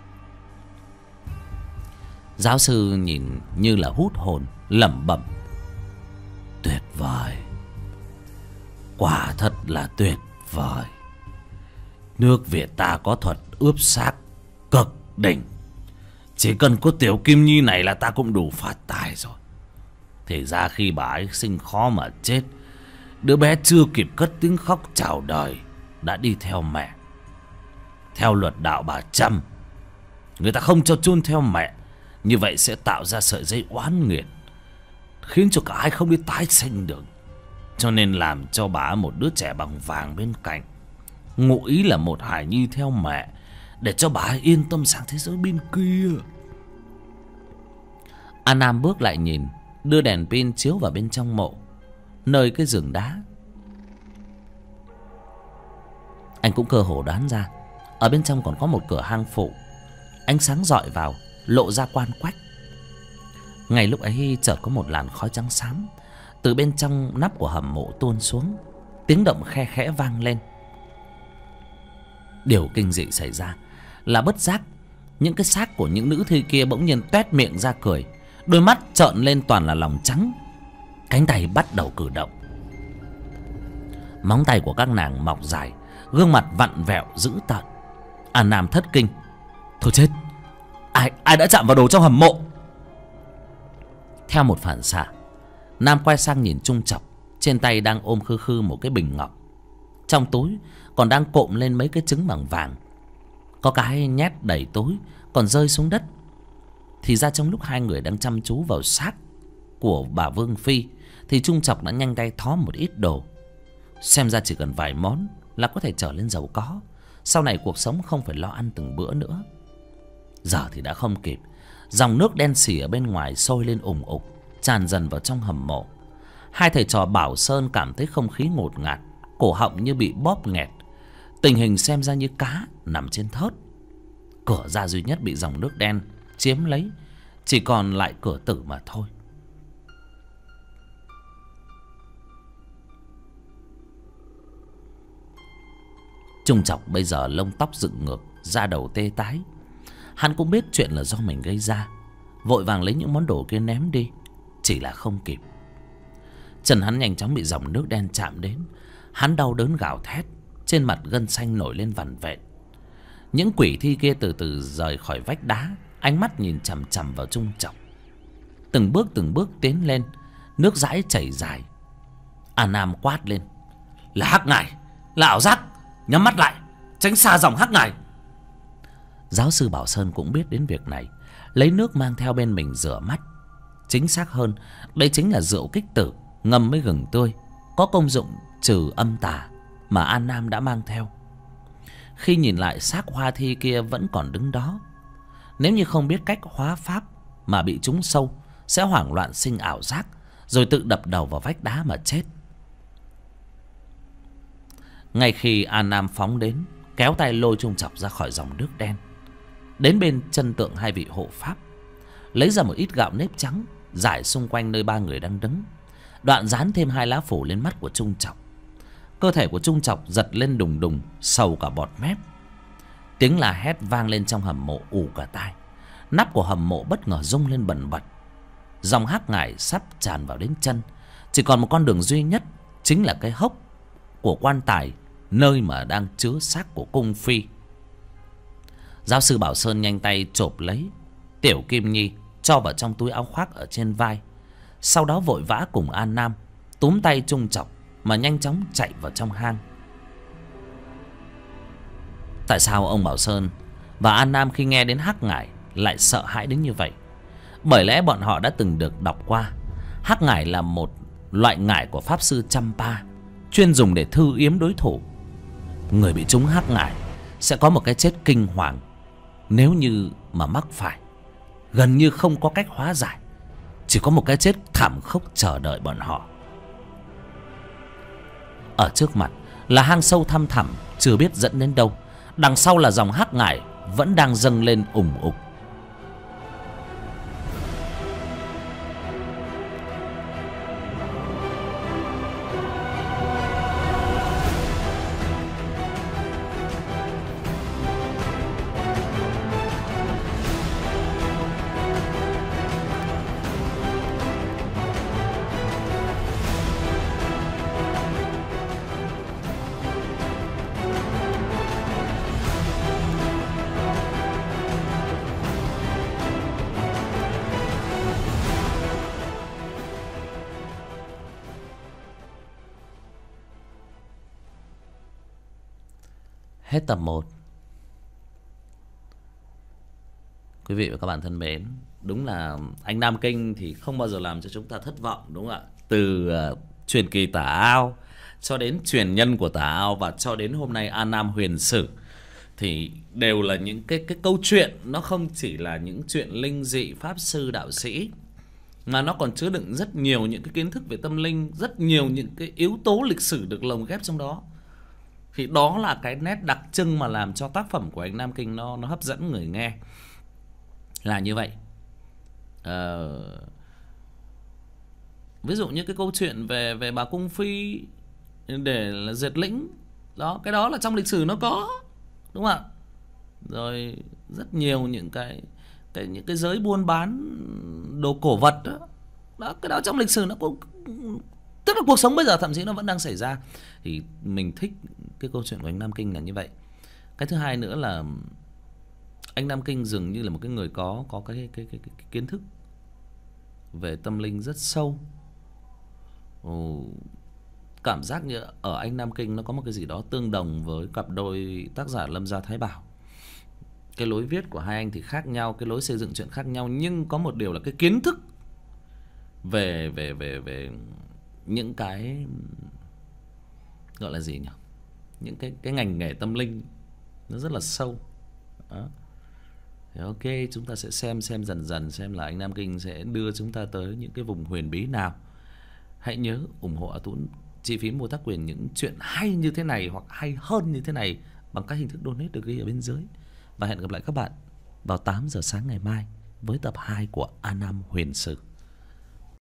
Giáo sư nhìn như là hút hồn, lẩm bẩm: tuyệt vời, quả thật là tuyệt vời. Nước Việt ta có thuật ướp xác cực đỉnh. Chỉ cần có Tiểu Kim Nhi này là ta cũng đủ phát tài rồi. Thì ra khi bà ấy sinh khó mà chết, đứa bé chưa kịp cất tiếng khóc chào đời đã đi theo mẹ. Theo luật đạo bà Trâm, người ta không cho chôn theo mẹ, như vậy sẽ tạo ra sợi dây oán nghiệt, khiến cho cả hai không đi tái sinh được. Cho nên làm cho bà một đứa trẻ bằng vàng bên cạnh, ngụ ý là một hài nhi theo mẹ, để cho bà yên tâm sang thế giới bên kia. An Nam bước lại nhìn, đưa đèn pin chiếu vào bên trong mộ, nơi cái giường đá. Anh cũng cơ hồ đoán ra, ở bên trong còn có một cửa hang phụ. Ánh sáng rọi vào, lộ ra quan quách. Ngay lúc ấy chợt có một làn khói trắng xám từ bên trong nắp của hầm mộ tuôn xuống, tiếng động khe khẽ vang lên. Điều kinh dị xảy ra là bất giác những cái xác của những nữ thi kia bỗng nhiên toét miệng ra cười, đôi mắt trợn lên toàn là lòng trắng, cánh tay bắt đầu cử động. Móng tay của các nàng mọc dài, gương mặt vặn vẹo dữ tợn. An Nam thất kinh: thôi chết, ai đã chạm vào đồ trong hầm mộ? Theo một phản xạ, Nam quay sang nhìn Trung Chọc, trên tay đang ôm khư khư một cái bình ngọc, trong túi còn đang cộm lên mấy cái trứng bằng vàng. Có cái nhét đầy túi còn rơi xuống đất. Thì ra trong lúc hai người đang chăm chú vào xác của bà Vương Phi, thì Trung Chọc đã nhanh tay thó một ít đồ. Xem ra chỉ cần vài món là có thể trở lên giàu có, sau này cuộc sống không phải lo ăn từng bữa nữa. Giờ thì đã không kịp. Dòng nước đen xỉ ở bên ngoài sôi lên ủng ục, tràn dần vào trong hầm mộ. Hai thầy trò Bảo Sơn cảm thấy không khí ngột ngạt, cổ họng như bị bóp nghẹt. Tình hình xem ra như cá nằm trên thớt. Cửa ra duy nhất bị dòng nước đen chiếm lấy, chỉ còn lại cửa tử mà thôi. Trung Chọc bây giờ lông tóc dựng ngược, da đầu tê tái. Hắn cũng biết chuyện là do mình gây ra, vội vàng lấy những món đồ kia ném đi, chỉ là không kịp. Chân hắn nhanh chóng bị dòng nước đen chạm đến. Hắn đau đớn gào thét, trên mặt gân xanh nổi lên vằn vện. Những quỷ thi kia từ từ rời khỏi vách đá, ánh mắt nhìn chằm chằm vào Trung Chọc. Từng bước tiến lên, nước dãi chảy dài. An Nam quát lên: là hắc ngải, là ảo giác, nhắm mắt lại, tránh xa dòng hắc ngải. Giáo sư Bảo Sơn cũng biết đến việc này, lấy nước mang theo bên mình rửa mắt. Chính xác hơn, đây chính là rượu kích tử ngâm với gừng tươi, có công dụng trừ âm tà mà An Nam đã mang theo. Khi nhìn lại xác hoa thi kia vẫn còn đứng đó, nếu như không biết cách hóa pháp mà bị trúng sâu, sẽ hoảng loạn sinh ảo giác, rồi tự đập đầu vào vách đá mà chết. Ngay khi An Nam phóng đến, kéo tay lôi Trung Chọc ra khỏi dòng nước đen, đến bên chân tượng hai vị hộ pháp, lấy ra một ít gạo nếp trắng rải xung quanh nơi ba người đang đứng, đoạn dán thêm 2 lá phủ lên mắt của Trung Chọc. Cơ thể của Trung Chọc giật lên đùng đùng, sầu cả bọt mép. Tiếng la hét vang lên trong hầm mộ ù cả tai. Nắp của hầm mộ bất ngờ rung lên bần bật. Dòng hắc ngải sắp tràn vào đến chân. Chỉ còn một con đường duy nhất, chính là cái hốc của quan tài, nơi mà đang chứa xác của cung phi. Giáo sư Bảo Sơn nhanh tay chộp lấy Tiểu Kim Nhi, cho vào trong túi áo khoác ở trên vai. Sau đó vội vã cùng An Nam túm tay Trung Chọc mà nhanh chóng chạy vào trong hang. Tại sao ông Bảo Sơn và An Nam khi nghe đến hắc ngải lại sợ hãi đến như vậy? Bởi lẽ bọn họ đã từng được đọc qua, hắc ngải là một loại ngải của pháp sư Champa, chuyên dùng để thư yếm đối thủ. Người bị trúng hắc ngải sẽ có một cái chết kinh hoàng, nếu như mà mắc phải, gần như không có cách hóa giải. chỉ có một cái chết thảm khốc chờ đợi bọn họ. Ở trước mặt là hang sâu thăm thẳm chưa biết dẫn đến đâu, đằng sau là dòng hắc ngải vẫn đang dâng lên ủng ục. Hết tập 1. Quý vị và các bạn thân mến, đúng là anh Nam Kinh thì không bao giờ làm cho chúng ta thất vọng, đúng không ạ? Từ truyền kỳ Tả Ao cho đến truyền nhân của Tả Ao và cho đến hôm nay An Nam Huyền Sử thì đều là những cái câu chuyện, nó không chỉ là những chuyện linh dị pháp sư đạo sĩ, mà nó còn chứa đựng rất nhiều những cái kiến thức về tâm linh, rất nhiều những cái yếu tố lịch sử được lồng ghép trong đó. Thì đó là cái nét đặc trưng mà làm cho tác phẩm của anh Nam Kinh nó hấp dẫn người nghe. Là như vậy. Ví dụ như cái câu chuyện về bà Cung Phi để là diệt lĩnh đó, cái đó là trong lịch sử nó có, đúng không ạ? Rồi rất nhiều những những cái giới buôn bán đồ cổ vật đó. Đó, cái đó trong lịch sử nó cũng, tức là cuộc sống bây giờ thậm chí nó vẫn đang xảy ra. Thì mình thích cái câu chuyện của anh Nam Kinh là như vậy. Cái thứ hai nữa là anh Nam Kinh dường như là một cái người có cái kiến thức về tâm linh rất sâu. Cảm giác như ở anh Nam Kinh nó có một cái gì đó tương đồng với cặp đôi tác giả Lâm Gia Thái Bảo. Cái lối viết của hai anh thì khác nhau, cái lối xây dựng chuyện khác nhau, nhưng có một điều là cái kiến thức về những cái gọi là gì nhỉ, những cái ngành nghề tâm linh nó rất là sâu đó. Thì ok, chúng ta sẽ xem dần dần xem là anh Nam Kinh sẽ đưa chúng ta tới những cái vùng huyền bí nào. Hãy nhớ ủng hộ A Tũng chi phí mua tác quyền những chuyện hay như thế này hoặc hay hơn như thế này bằng các hình thức donate được ghi ở bên dưới. Và hẹn gặp lại các bạn vào 8 giờ sáng ngày mai với tập 2 của An Nam Huyền Sử.